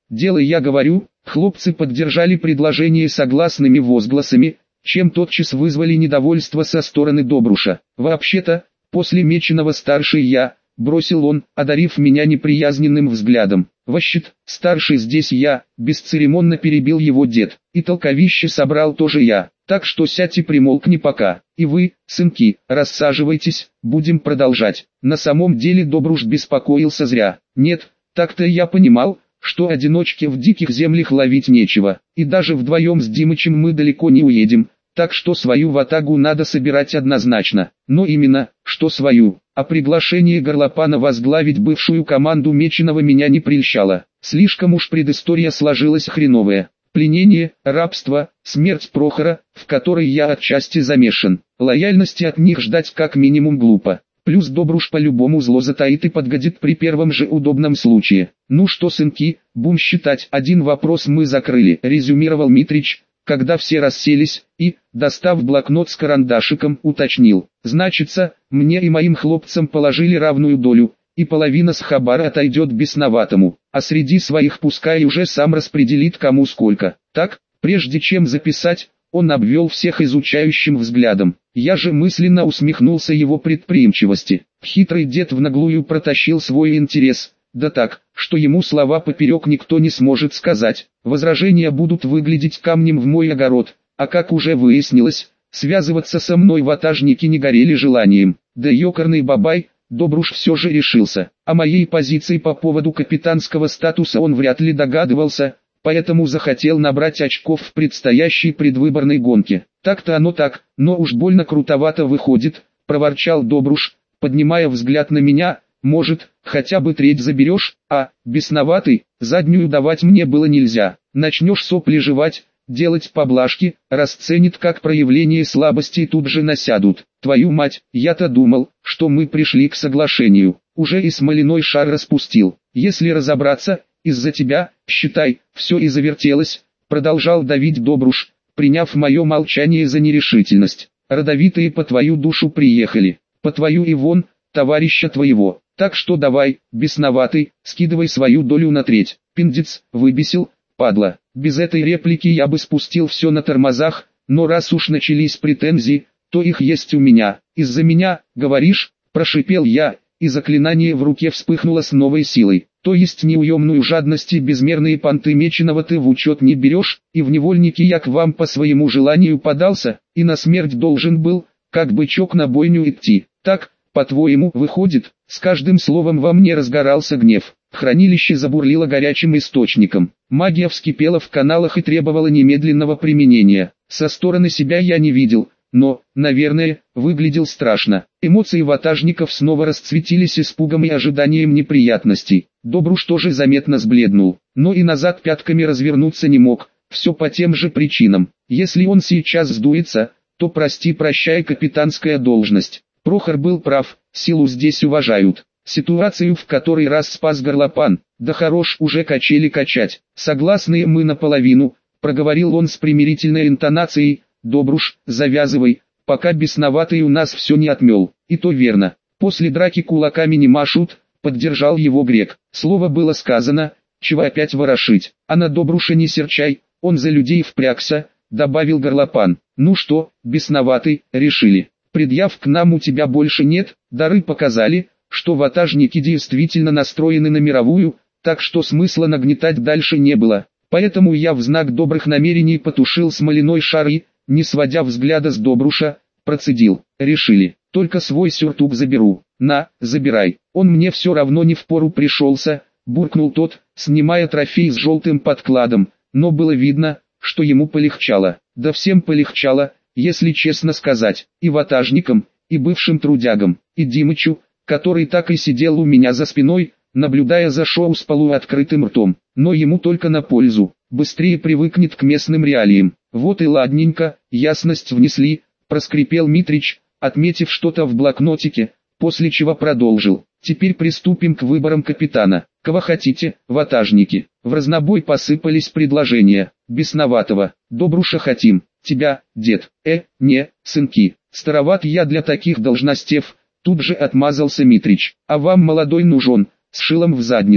делай, я говорю. Хлопцы поддержали предложение согласными возгласами, чем тотчас вызвали недовольство со стороны Добруша. «Вообще-то, после меченого старший я», — бросил он, одарив меня неприязненным взглядом. «Вообще-то, старший здесь я», — бесцеремонно перебил его дед. «И толковище собрал тоже я, так что сядь и примолкни пока. И вы, сынки, рассаживайтесь, будем продолжать». На самом деле Добруш беспокоился зря. Нет, так-то я понимал, что одиночке в диких землях ловить нечего, и даже вдвоем с Димычем мы далеко не уедем, так что свою ватагу надо собирать однозначно. Но именно, что свою, а приглашение Горлопана возглавить бывшую команду Меченого меня не прельщало. Слишком уж предыстория сложилась хреновая. Пленение, рабство, смерть Прохора, в которой я отчасти замешан. Лояльности от них ждать как минимум глупо. Плюс Добруш по-любому зло затаит и подгодит при первом же удобном случае. «Ну что, сынки, будем считать, один вопрос мы закрыли», — резюмировал Митрич, когда все расселись, и, достав блокнот с карандашиком, уточнил. «Значится, мне и моим хлопцам положили равную долю, и половина с хабара отойдет бесноватому, а среди своих пускай уже сам распределит кому сколько. Так, прежде чем записать, он обвел всех изучающим взглядом. Я же мысленно усмехнулся его предприимчивости. Хитрый дед в наглую протащил свой интерес, да так, что ему слова поперек никто не сможет сказать. Возражения будут выглядеть камнем в мой огород, а как уже выяснилось, связываться со мной ватажники не горели желанием. Да ёкарный бабай, Добруш все же решился. О моей позиции по поводу капитанского статуса он вряд ли догадывался, поэтому захотел набрать очков в предстоящей предвыборной гонке. Так-то оно так, но уж больно крутовато выходит, проворчал Добруш, поднимая взгляд на меня. Может, хотя бы треть заберешь, а, бесноватый, заднюю давать мне было нельзя. Начнешь сопли жевать, делать поблажки, расценит как проявление слабости и тут же насядут. Твою мать, я-то думал, что мы пришли к соглашению, уже и смоляной шар распустил. Если разобраться, из-за тебя, считай, все и завертелось, продолжал давить Добруш, приняв мое молчание за нерешительность. Родовитые по твою душу приехали, по твою и вон, товарища твоего. Так что давай, бесноватый, скидывай свою долю на треть. Пиндец, выбесил, падла. Без этой реплики я бы спустил все на тормозах, но раз уж начались претензии, то их есть у меня. Из-за меня, говоришь, прошипел я, и заклинание в руке вспыхнуло с новой силой. То есть неуемную жадность и безмерные понты Меченого ты в учет не берешь, и в невольники я к вам по своему желанию подался, и на смерть должен был, как бычок на бойню идти. Так, по-твоему, выходит? С каждым словом во мне разгорался гнев. Хранилище забурлило горячим источником. Магия вскипела в каналах и требовала немедленного применения. Со стороны себя я не видел, но, наверное, выглядел страшно. Эмоции ватажников снова расцветились испугом и ожиданием неприятностей. Добруш тоже заметно сбледнул, но и назад пятками развернуться не мог, все по тем же причинам. Если он сейчас сдуется, то прости-прощай капитанская должность. Прохор был прав, силу здесь уважают. Ситуацию в который раз спас Горлопан, да хорош уже качели качать. Согласные мы наполовину, проговорил он с примирительной интонацией. Добруш, завязывай, пока бесноватый у нас все не отмел. И то верно, после драки кулаками не машут, поддержал его грек. Слово было сказано, чего опять ворошить. А на Добруша не серчай, он за людей впрягся, добавил Горлопан. Ну что, бесноватый, решили. Предъяв к нам у тебя больше нет, дары показали, что ватажники действительно настроены на мировую, так что смысла нагнетать дальше не было. Поэтому я в знак добрых намерений потушил смоляной шар и, не сводя взгляда с Добруша, процедил. Решили, только свой сюртук заберу. На, забирай, он мне все равно не впору пришелся, буркнул тот, снимая трофей с желтым подкладом, но было видно, что ему полегчало. Да всем полегчало, если честно сказать, и ватажникам, и бывшим трудягам, и Димычу, который так и сидел у меня за спиной, наблюдая за шоу с полуоткрытым ртом, но ему только на пользу, быстрее привыкнет к местным реалиям. Вот и ладненько, ясность внесли, проскрипел Митрич, отметив что-то в блокнотике, после чего продолжил. Теперь приступим к выборам капитана. Кого хотите, ватажники? В разнобой посыпались предложения. Бесноватого, Добруша хотим, тебя, дед, э, не, сынки, староват я для таких должностей. Тут же отмазался Митрич. А вам молодой нужен, с шилом в заднице.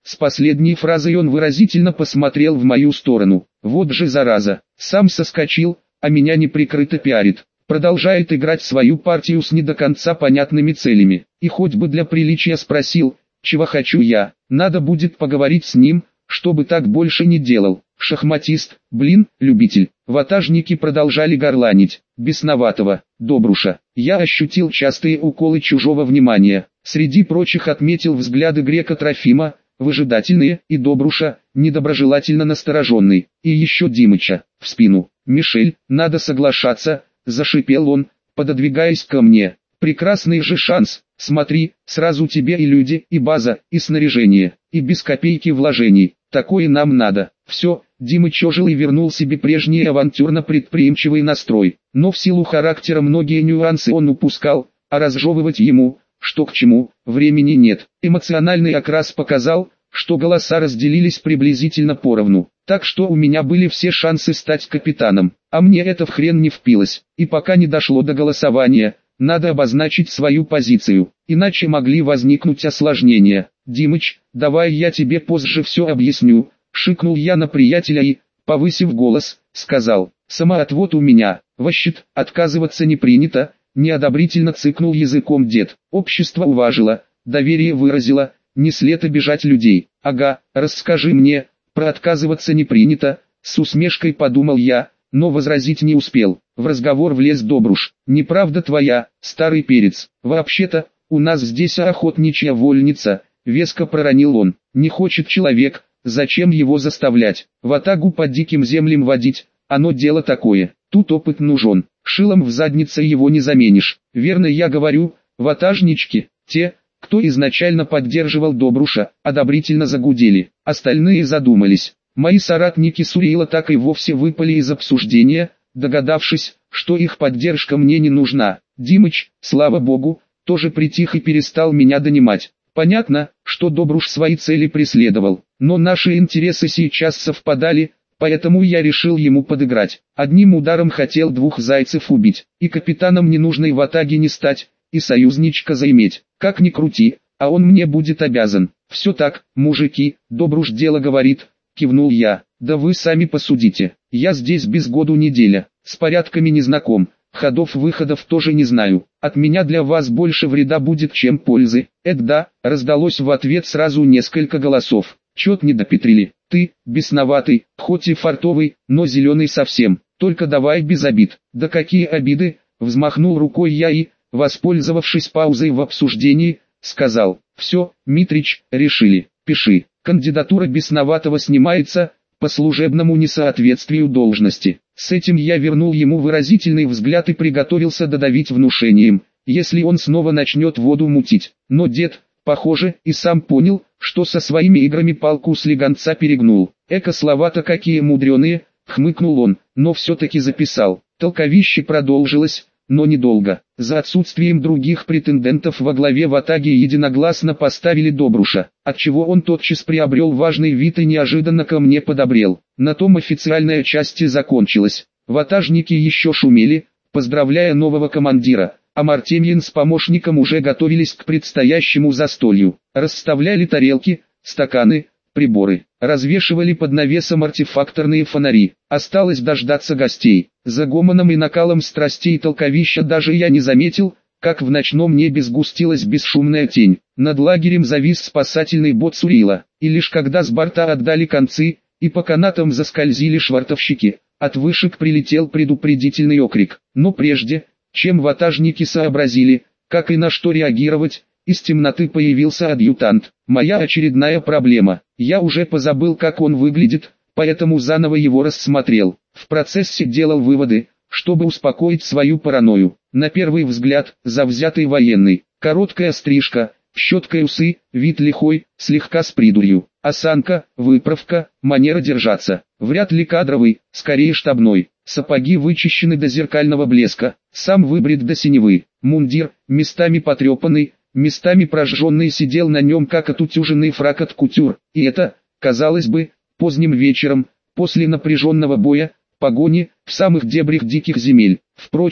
С последней фразой он выразительно посмотрел в мою сторону. Вот же зараза, сам соскочил, а меня неприкрыто пиарит. Продолжает играть свою партию с не до конца понятными целями. И хоть бы для приличия спросил, чего хочу я, надо будет поговорить с ним, чтобы так больше не делал. Шахматист, блин, любитель. Ватажники продолжали горланить. Бесноватого, Добруша. Я ощутил частые уколы чужого внимания. Среди прочих отметил взгляды грека Трофима, выжидательные, и Добруша, недоброжелательно настороженный, и еще Димыча, в спину. «Мишель, надо соглашаться», — зашипел он, пододвигаясь ко мне. «Прекрасный же шанс, смотри, сразу тебе и люди, и база, и снаряжение, и без копейки вложений, такое нам надо». Все, Димыч ожил и вернул себе прежний авантюрно-предприимчивый настрой, но в силу характера многие нюансы он упускал, а разжевывать ему, что к чему, времени нет. Эмоциональный окрас показал, что голоса разделились приблизительно поровну, так что у меня были все шансы стать капитаном, а мне это в хрен не впилось, и пока не дошло до голосования, надо обозначить свою позицию, иначе могли возникнуть осложнения. «Димыч, давай я тебе позже все объясню», — шикнул я на приятеля и, повысив голос, сказал: «Самоотвод у меня, вощит, отказываться не принято», — неодобрительно цыкнул языком дед. «Общество уважило, доверие выразило, не след обижать людей». «Ага, расскажи мне, про отказываться не принято», — с усмешкой подумал я, но возразить не успел. В разговор влез Добруш. «Неправда твоя, старый перец, вообще-то, у нас здесь охотничья вольница», — веско проронил он. «Не хочет человек, зачем его заставлять? Ватагу по диким землям водить, оно дело такое, тут опыт нужен, шилом в заднице его не заменишь». «Верно я говорю, ватажнички, те, кто изначально поддерживал Добруша, одобрительно загудели, остальные задумались. Мои соратники Сурила так и вовсе выпали из обсуждения, догадавшись, что их поддержка мне не нужна. Димыч, слава богу, тоже притих и перестал меня донимать. Понятно, что Добруш свои цели преследовал, но наши интересы сейчас совпадали, поэтому я решил ему подыграть. Одним ударом хотел двух зайцев убить, и капитаном ненужной ватаги не стать, и союзничка заиметь. Как ни крути, а он мне будет обязан. Все так, мужики, Добруш дело говорит, кивнул я. Да вы сами посудите, я здесь без году неделя, с порядками не знаком, ходов-выходов тоже не знаю. От меня для вас больше вреда будет, чем пользы. Это да, раздалось в ответ сразу несколько голосов. Чет не допетрили. Ты, бесноватый, хоть и фартовый, но зеленый совсем. Только давай без обид. Да какие обиды, взмахнул рукой я и, воспользовавшись паузой в обсуждении, сказал: «Все, Митрич, решили, пиши. Кандидатура бесноватого снимается, по служебному несоответствию должности». С этим я вернул ему выразительный взгляд и приготовился додавить внушением, если он снова начнет воду мутить. Но дед, похоже, и сам понял, что со своими играми палку с легонца перегнул. «Эко слова-то какие мудреные», — хмыкнул он, но все-таки записал. Толковище продолжилось, но недолго. За отсутствием других претендентов во главе ватаги единогласно поставили Добруша, отчего он тотчас приобрел важный вид и неожиданно ко мне подобрел. На том официальная часть и закончилась. Ватажники еще шумели, поздравляя нового командира, а Мартемьин с помощником уже готовились к предстоящему застолью. Расставляли тарелки, стаканы, приборы, развешивали под навесом артефакторные фонари. Осталось дождаться гостей. За гомоном и накалом страстей толковища даже я не заметил, как в ночном небе сгустилась бесшумная тень. Над лагерем завис спасательный бот Сурила, и лишь когда с борта отдали концы, и по канатам заскользили швартовщики, от вышек прилетел предупредительный окрик. Но прежде, чем ватажники сообразили, как и на что реагировать, из темноты появился адъютант. Моя очередная проблема. Я уже позабыл, как он выглядит, поэтому заново его рассмотрел. В процессе делал выводы, чтобы успокоить свою паранойю. На первый взгляд, завзятый военный. Короткая стрижка, щеткой усы, вид лихой, слегка с придурью. Осанка, выправка, манера держаться. Вряд ли кадровый, скорее штабной. Сапоги вычищены до зеркального блеска, сам выбрит до синевы. Мундир, местами потрепанный, местами прожженный, сидел на нем как отутюженный фрак от кутюр. И это, казалось бы, поздним вечером, после напряженного боя, погони, в самых дебрях диких земель. Впрочем,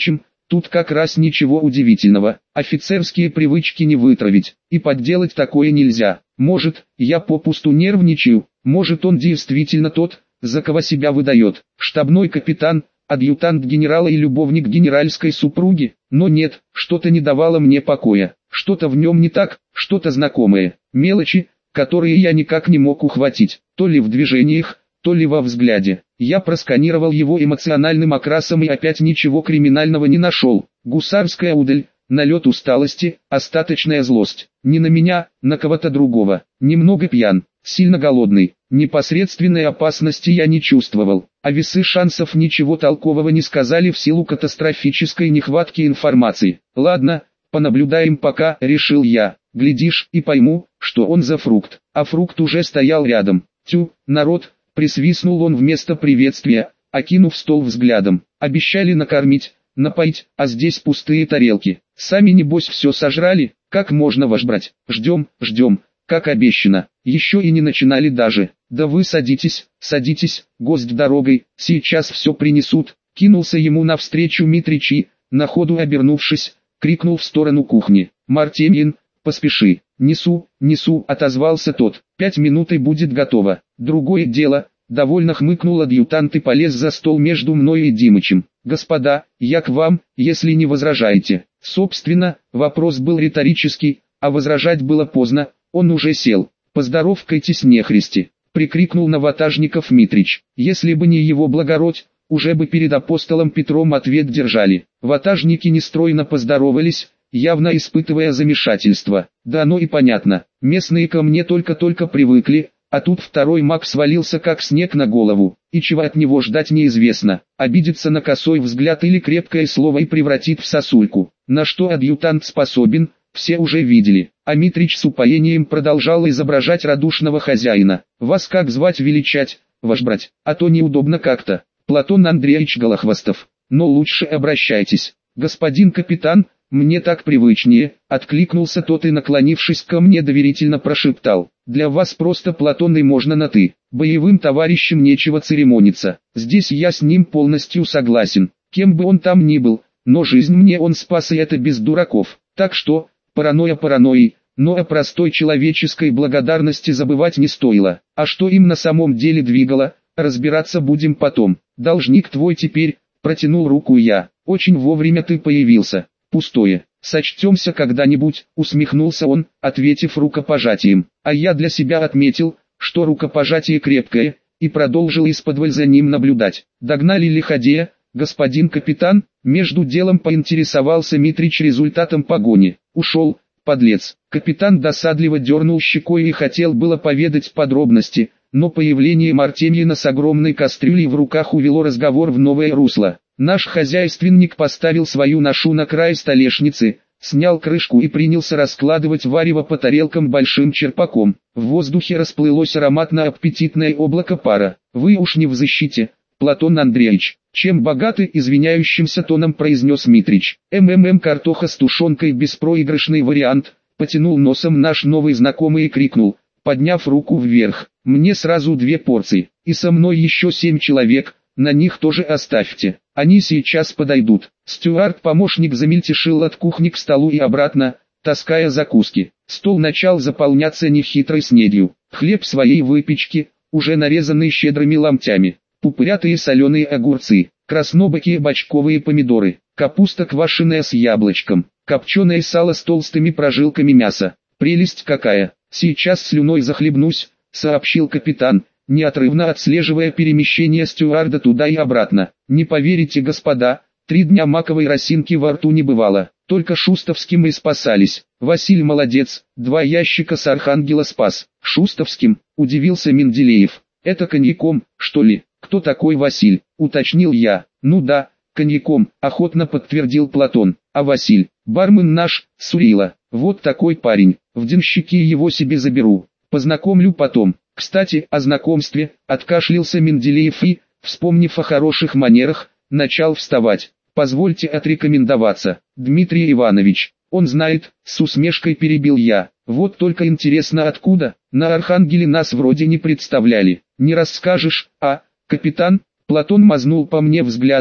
Тут как раз ничего удивительного, офицерские привычки не вытравить, и подделать такое нельзя. Может, я попусту нервничаю, может он действительно тот, за кого себя выдает, штабной капитан, адъютант генерала и любовник генеральской супруги, но нет, что-то не давало мне покоя, что-то в нем не так, что-то знакомое, мелочи, которые я никак не мог ухватить, то ли в движениях, то ли во взгляде. Я просканировал его эмоциональным окрасом и опять ничего криминального не нашел. Гусарская удаль, налет усталости, остаточная злость. Не на меня, на кого-то другого. Немного пьян, сильно голодный. Непосредственной опасности я не чувствовал, а весы шансов ничего толкового не сказали в силу катастрофической нехватки информации. Ладно, понаблюдаем пока, решил я. Глядишь, и пойму, что он за фрукт. А фрукт уже стоял рядом. Тю, народ! Присвистнул он вместо приветствия, окинув стол взглядом. Обещали накормить, напоить, а здесь пустые тарелки. Сами небось все сожрали, как можно ваш брать? Ждем, ждем, как обещано. Еще и не начинали даже. Да вы садитесь, садитесь, гость дорогой, сейчас все принесут. Кинулся ему навстречу Митрич и, на ходу обернувшись, крикнул в сторону кухни. Мартемьин, поспеши. «Несу, несу», — отозвался тот. «Пять минут и будет готово». «Другое дело», — довольно хмыкнул адъютант и полез за стол между мною и Димычем. «Господа, я к вам, если не возражаете». Собственно, вопрос был риторический, а возражать было поздно, он уже сел. «Поздоровкайтесь нехристи», — прикрикнул на ватажников Митрич. «Если бы не его благородь, уже бы перед апостолом Петром ответ держали». Ватажники нестройно поздоровались, явно испытывая замешательство. Да оно и понятно, местные ко мне только-только привыкли, а тут второй маг свалился как снег на голову, и чего от него ждать неизвестно, обидится на косой взгляд или крепкое слово и превратит в сосульку. На что адъютант способен, все уже видели, а Митрич с упоением продолжал изображать радушного хозяина. «Вас как звать величать, ваш брать, а то неудобно как-то». «Платон Андреевич Голохвостов, но лучше обращайтесь, господин капитан». «Мне так привычнее», — откликнулся тот и, наклонившись ко мне, доверительно прошептал. «Для вас просто Платон и можно на «ты». Боевым товарищам нечего церемониться. Здесь я с ним полностью согласен, кем бы он там ни был, но жизнь мне он спас, и это без дураков. Так что, паранойя паранойей, но о простой человеческой благодарности забывать не стоило. А что им на самом деле двигало, разбираться будем потом. Должник твой теперь», — протянул руку я. «Очень вовремя ты появился». «Пустое, сочтемся когда-нибудь», — усмехнулся он, ответив рукопожатием. А я для себя отметил, что рукопожатие крепкое, и продолжил исподволь за ним наблюдать. «Догнали лиходея, господин капитан?» Между делом поинтересовался Митрич результатом погони. «Ушел, подлец». Капитан досадливо дернул щекой и хотел было поведать подробности, но появление Мартемьина с огромной кастрюлей в руках увело разговор в новое русло. Наш хозяйственник поставил свою ношу на край столешницы, снял крышку и принялся раскладывать варево по тарелкам большим черпаком. В воздухе расплылось ароматно-аппетитное облако пара. «Вы уж не в защите, Платон Андреевич», — чем богатый извиняющимся тоном произнес Митрич. «МММ картоха с тушенкой, беспроигрышный вариант», — потянул носом наш новый знакомый и крикнул, подняв руку вверх. «Мне сразу две порции, и со мной еще семь человек, на них тоже оставьте. Они сейчас подойдут». Стюард-помощник замельтешил от кухни к столу и обратно, таская закуски. Стол начал заполняться нехитрой снедью. Хлеб своей выпечки, уже нарезанный щедрыми ломтями, пупырятые соленые огурцы, краснобокие бочковые помидоры, капуста квашеная с яблочком, копченое сало с толстыми прожилками мяса. «Прелесть какая! Сейчас слюной захлебнусь», — сообщил капитан, неотрывно отслеживая перемещение стюарда туда и обратно. «Не поверите, господа, три дня маковой росинки во рту не бывало, только Шустовским и спасались. Василь молодец, два ящика с Архангела спас». «Шустовским?» — удивился Менделеев. «Это коньяком, что ли?» «Кто такой Василь?» — уточнил я. «Ну да, коньяком», — охотно подтвердил Платон. «А Василь, бармен наш, Сурила, вот такой парень, в денщики его себе заберу, познакомлю потом». «Кстати, о знакомстве», — откашлялся Менделеев и, вспомнив о хороших манерах, начал вставать. «Позвольте отрекомендоваться, Дмитрий Иванович». «Он знает», — с усмешкой перебил я. «Вот только интересно откуда, на Архангеле нас вроде не представляли. Не расскажешь, а, капитан?» Платон мазнул по мне взглядом,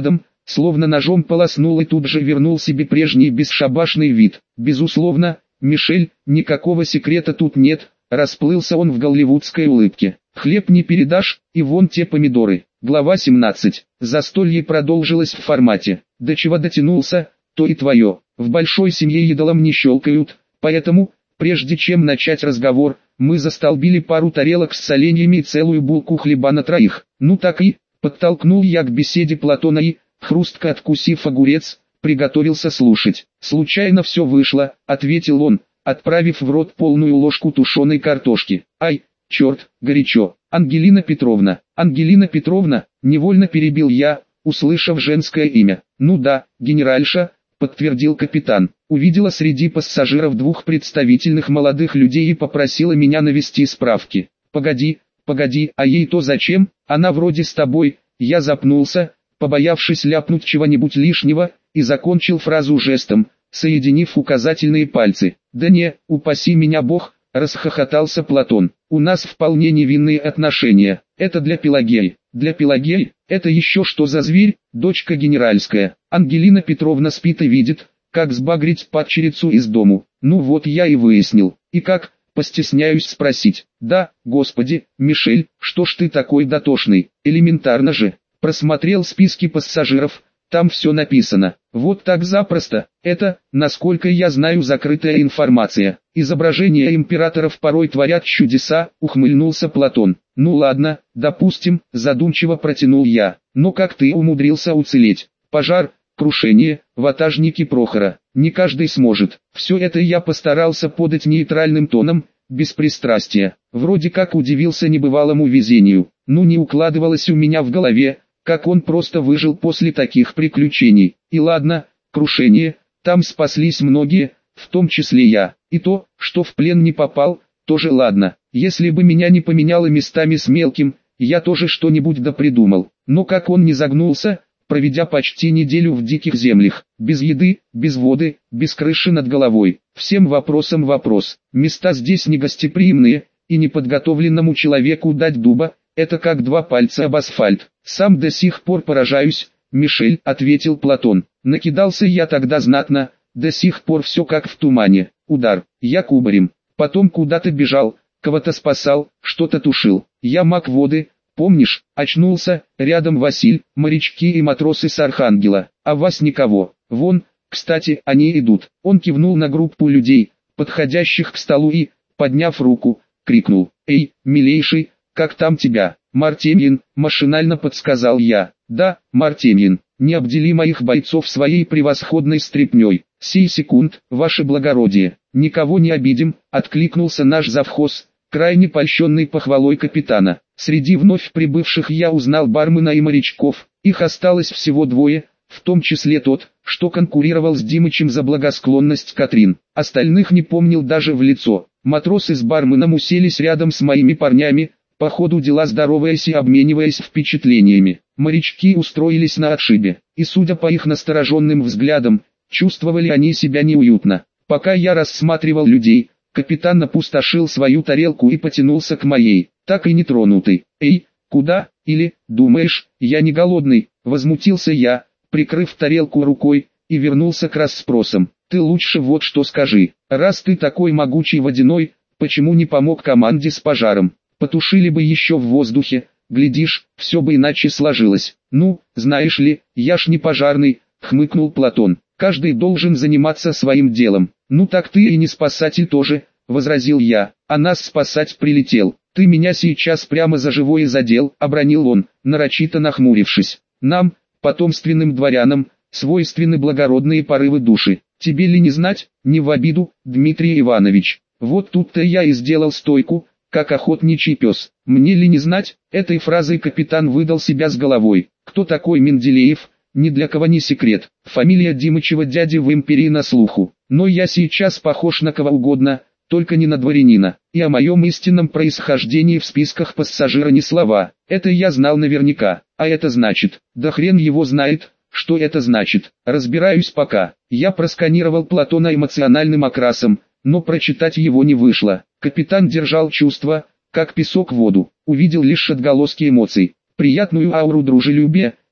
словно ножом полоснул и тут же вернул себе прежний бесшабашный вид. Безусловно, Мишель, никакого секрета тут нет, расплылся он в голливудской улыбке. Хлеб не передашь, и вон те помидоры. Глава семнадцать. Застолье продолжилось в формате. До чего дотянулся, то и твое. В большой семье едалом не щелкают, поэтому, прежде чем начать разговор, мы застолбили пару тарелок с соленьями и целую булку хлеба на троих. Ну так и, подтолкнул я к беседе Платона и, хрустко откусив огурец, приготовился слушать. «Случайно все вышло», — ответил он, отправив в рот полную ложку тушеной картошки. «Ай, черт, горячо. Ангелина Петровна, Ангелина Петровна», — невольно перебил я, услышав женское имя. «Ну да, генеральша», — подтвердил капитан. «Увидела среди пассажиров двух представительных молодых людей и попросила меня навести справки». «Погоди, погоди, а ей-то зачем? Она вроде с тобой». Я запнулся, побоявшись ляпнуть чего-нибудь лишнего, и закончил фразу жестом, соединив указательные пальцы. «Да не, упаси меня Бог», — расхохотался Платон. «У нас вполне невинные отношения. Это для Пелагеи». «Для Пелагеи? Это еще что за зверь?» «Дочка генеральская. Ангелина Петровна спит и видит, как сбагрить падчерицу из дому». «Ну вот я и выяснил. И как?» «Постесняюсь спросить». «Да, господи, Мишель, что ж ты такой дотошный?» «Элементарно же. Просмотрел списки пассажиров, там все написано». «Вот так запросто. Это, насколько я знаю, закрытая информация. Изображения императоров порой творят чудеса», — ухмыльнулся Платон. «Ну ладно, допустим», — задумчиво протянул я. «Но как ты умудрился уцелеть? Пожар, крушение, ватажники Прохора. Не каждый сможет». Все это я постарался подать нейтральным тоном, без пристрастия. Вроде как удивился небывалому везению. Ну не укладывалось у меня в голове, как он просто выжил после таких приключений. И ладно, крушение, там спаслись многие, в том числе я. И то, что в плен не попал, тоже ладно. Если бы меня не поменяло местами с мелким, я тоже что-нибудь допридумал. Но как он не загнулся, проведя почти неделю в диких землях, без еды, без воды, без крыши над головой. Всем вопросам вопрос. Места здесь негостеприимные, и неподготовленному человеку дать дуба, это как два пальца об асфальт. «Сам до сих пор поражаюсь, Мишель», — ответил Платон. «Накидался я тогда знатно, до сих пор все как в тумане. Удар, я кубарем, потом куда-то бежал, кого-то спасал, что-то тушил. Я маг воды, помнишь, очнулся, рядом Василь, морячки и матросы с Архангела, а вас никого. Вон, кстати, они идут». Он кивнул на группу людей, подходящих к столу и, подняв руку, крикнул: «Эй, милейший, как там тебя?» «Мартемьин», — машинально подсказал я. «Да, Мартемьин, не обдели моих бойцов своей превосходной стряпней». «Сей секунд, ваше благородие, никого не обидим», — откликнулся наш завхоз, крайне польщенный похвалой капитана. Среди вновь прибывших я узнал бармена и морячков, их осталось всего двое, в том числе тот, что конкурировал с Димычем за благосклонность Катрин. Остальных не помнил даже в лицо. Матросы с барменом уселись рядом с моими парнями, по ходу дела здороваясь и обмениваясь впечатлениями. Морячки устроились на отшибе, и судя по их настороженным взглядам, чувствовали они себя неуютно. Пока я рассматривал людей, капитан опустошил свою тарелку и потянулся к моей, так и не тронутой. «Эй, куда? Или, думаешь, я не голодный?» — возмутился я, прикрыв тарелку рукой, и вернулся к расспросам. «Ты лучше вот что скажи, раз ты такой могучий водяной, почему не помог команде с пожаром? Потушили бы еще в воздухе, глядишь, все бы иначе сложилось». «Ну, знаешь ли, я ж не пожарный», — хмыкнул Платон. «Каждый должен заниматься своим делом». «Ну так ты и не спасатель тоже», — возразил я, — «а нас спасать прилетел. Ты меня сейчас прямо за живое задел», — обронил он, нарочито нахмурившись. «Нам, потомственным дворянам, свойственны благородные порывы души. Тебе ли не знать, не в обиду, Дмитрий Иванович. Вот тут-то я и сделал стойку, как охотничий пес. Мне ли не знать?» Этой фразой капитан выдал себя с головой. Кто такой Менделеев, ни для кого не секрет. Фамилия Димычева дяди в империи на слуху. Но я сейчас похож на кого угодно, только не на дворянина. И о моем истинном происхождении в списках пассажира ни слова. Это я знал наверняка. А это значит, да хрен его знает, что это значит. Разбираюсь пока. Я просканировал Платона эмоциональным окрасом, но прочитать его не вышло. Капитан держал чувства, как песок в воду. Увидел лишь отголоски эмоций. Приятную ауру дружелюбия,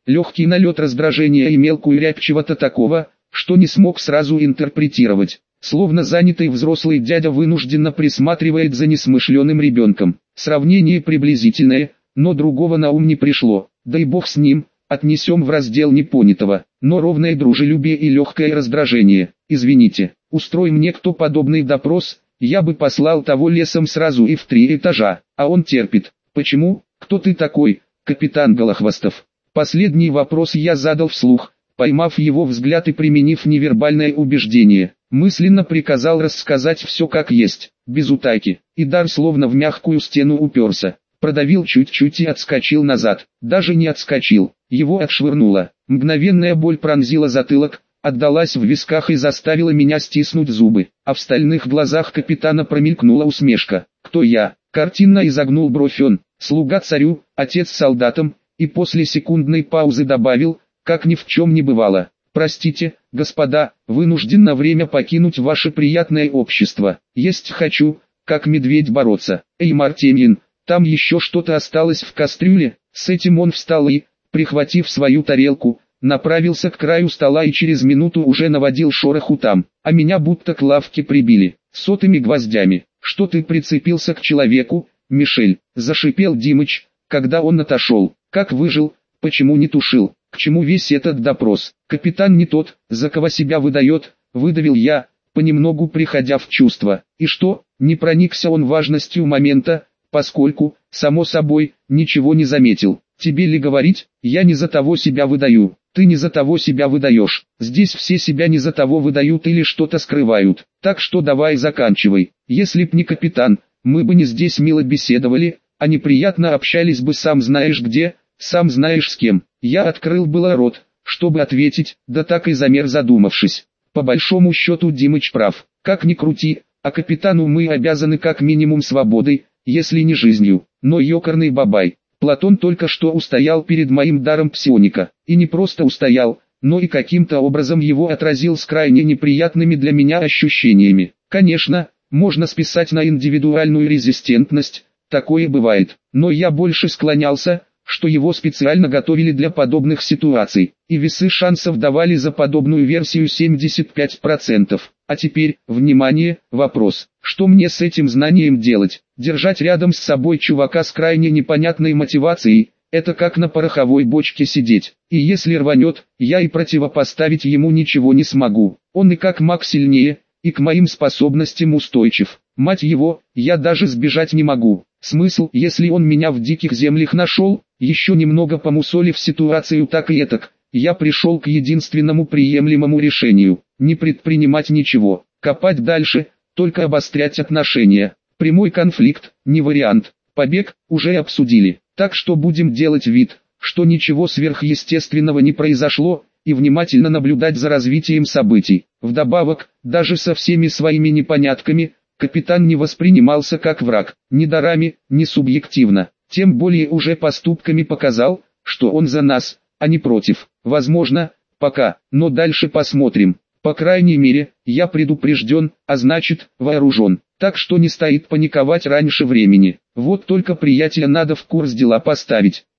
легкий налет раздражения и мелкую рябь чего-то такого, что не смог сразу интерпретировать. Словно занятый взрослый дядя вынужденно присматривает за несмышленым ребенком. Сравнение приблизительное, но другого на ум не пришло. Да и бог с ним, отнесем в раздел непонятого. Но ровное дружелюбие и легкое раздражение. Извините, устрой мне кто подобный допрос, я бы послал того лесом сразу и в три этажа, а он терпит. Почему? Кто ты такой, капитан Голохвостов? Последний вопрос я задал вслух, поймав его взгляд и применив невербальное убеждение. Мысленно приказал рассказать все как есть, без утайки. Идар словно в мягкую стену уперся, продавил чуть-чуть и отскочил назад. Даже не отскочил, его отшвырнуло. Мгновенная боль пронзила затылок, отдалась в висках и заставила меня стиснуть зубы. А в стальных глазах капитана промелькнула усмешка. Кто я? Картинно изогнул бровь он. Слуга царю, отец солдатам, и после секундной паузы добавил, как ни в чем не бывало. Простите, господа, вынужден на время покинуть ваше приятное общество. Есть хочу, как медведь бороться. Эй, Мартемьин, там еще что-то осталось в кастрюле. С этим он встал и, прихватив свою тарелку, направился к краю стола и через минуту уже наводил шороху там, а меня будто к лавке прибили, сотыми гвоздями. Что ты прицепился к человеку, Мишель? Зашипел Димыч, когда он отошел. Как выжил, почему не тушил? К чему весь этот допрос? Капитан не тот, за кого себя выдает, выдавил я, понемногу приходя в чувство. И что, не проникся он важностью момента, поскольку, само собой, ничего не заметил. Тебе ли говорить, я не за того себя выдаю, ты не за того себя выдаешь. Здесь все себя не за того выдают или что-то скрывают. Так что давай заканчивай. Если б не капитан, мы бы не здесь мило беседовали, а неприятно общались бы сам знаешь где, сам знаешь с кем. Я открыл было рот, чтобы ответить, да так и замер задумавшись. По большому счету Димыч прав, как ни крути, а капитану мы обязаны как минимум свободой, если не жизнью. Но ёкарный бабай, Платон только что устоял перед моим даром псионика, и не просто устоял, но и каким-то образом его отразил с крайне неприятными для меня ощущениями. Конечно, можно списать на индивидуальную резистентность, такое бывает, но я больше склонялся, что его специально готовили для подобных ситуаций, и весы шансов давали за подобную версию семьдесят пять процентов. А теперь, внимание, вопрос, что мне с этим знанием делать? Держать рядом с собой чувака с крайне непонятной мотивацией, это как на пороховой бочке сидеть, и если рванет, я и противопоставить ему ничего не смогу, он и как маг сильнее, и к моим способностям устойчив. Мать его, я даже сбежать не могу. Смысл, если он меня в диких землях нашел, еще немного помусолив ситуацию так и этак, я пришел к единственному приемлемому решению, не предпринимать ничего, копать дальше, только обострять отношения. Прямой конфликт, не вариант, побег, уже обсудили, так что будем делать вид, что ничего сверхъестественного не произошло, и внимательно наблюдать за развитием событий. Вдобавок, даже со всеми своими непонятками, капитан не воспринимался как враг, ни дарами, ни субъективно, тем более уже поступками показал, что он за нас, а не против. Возможно, пока, но дальше посмотрим. По крайней мере, я предупрежден, а значит, вооружен, так что не стоит паниковать раньше времени. Вот только приятеля надо в курс дела поставить.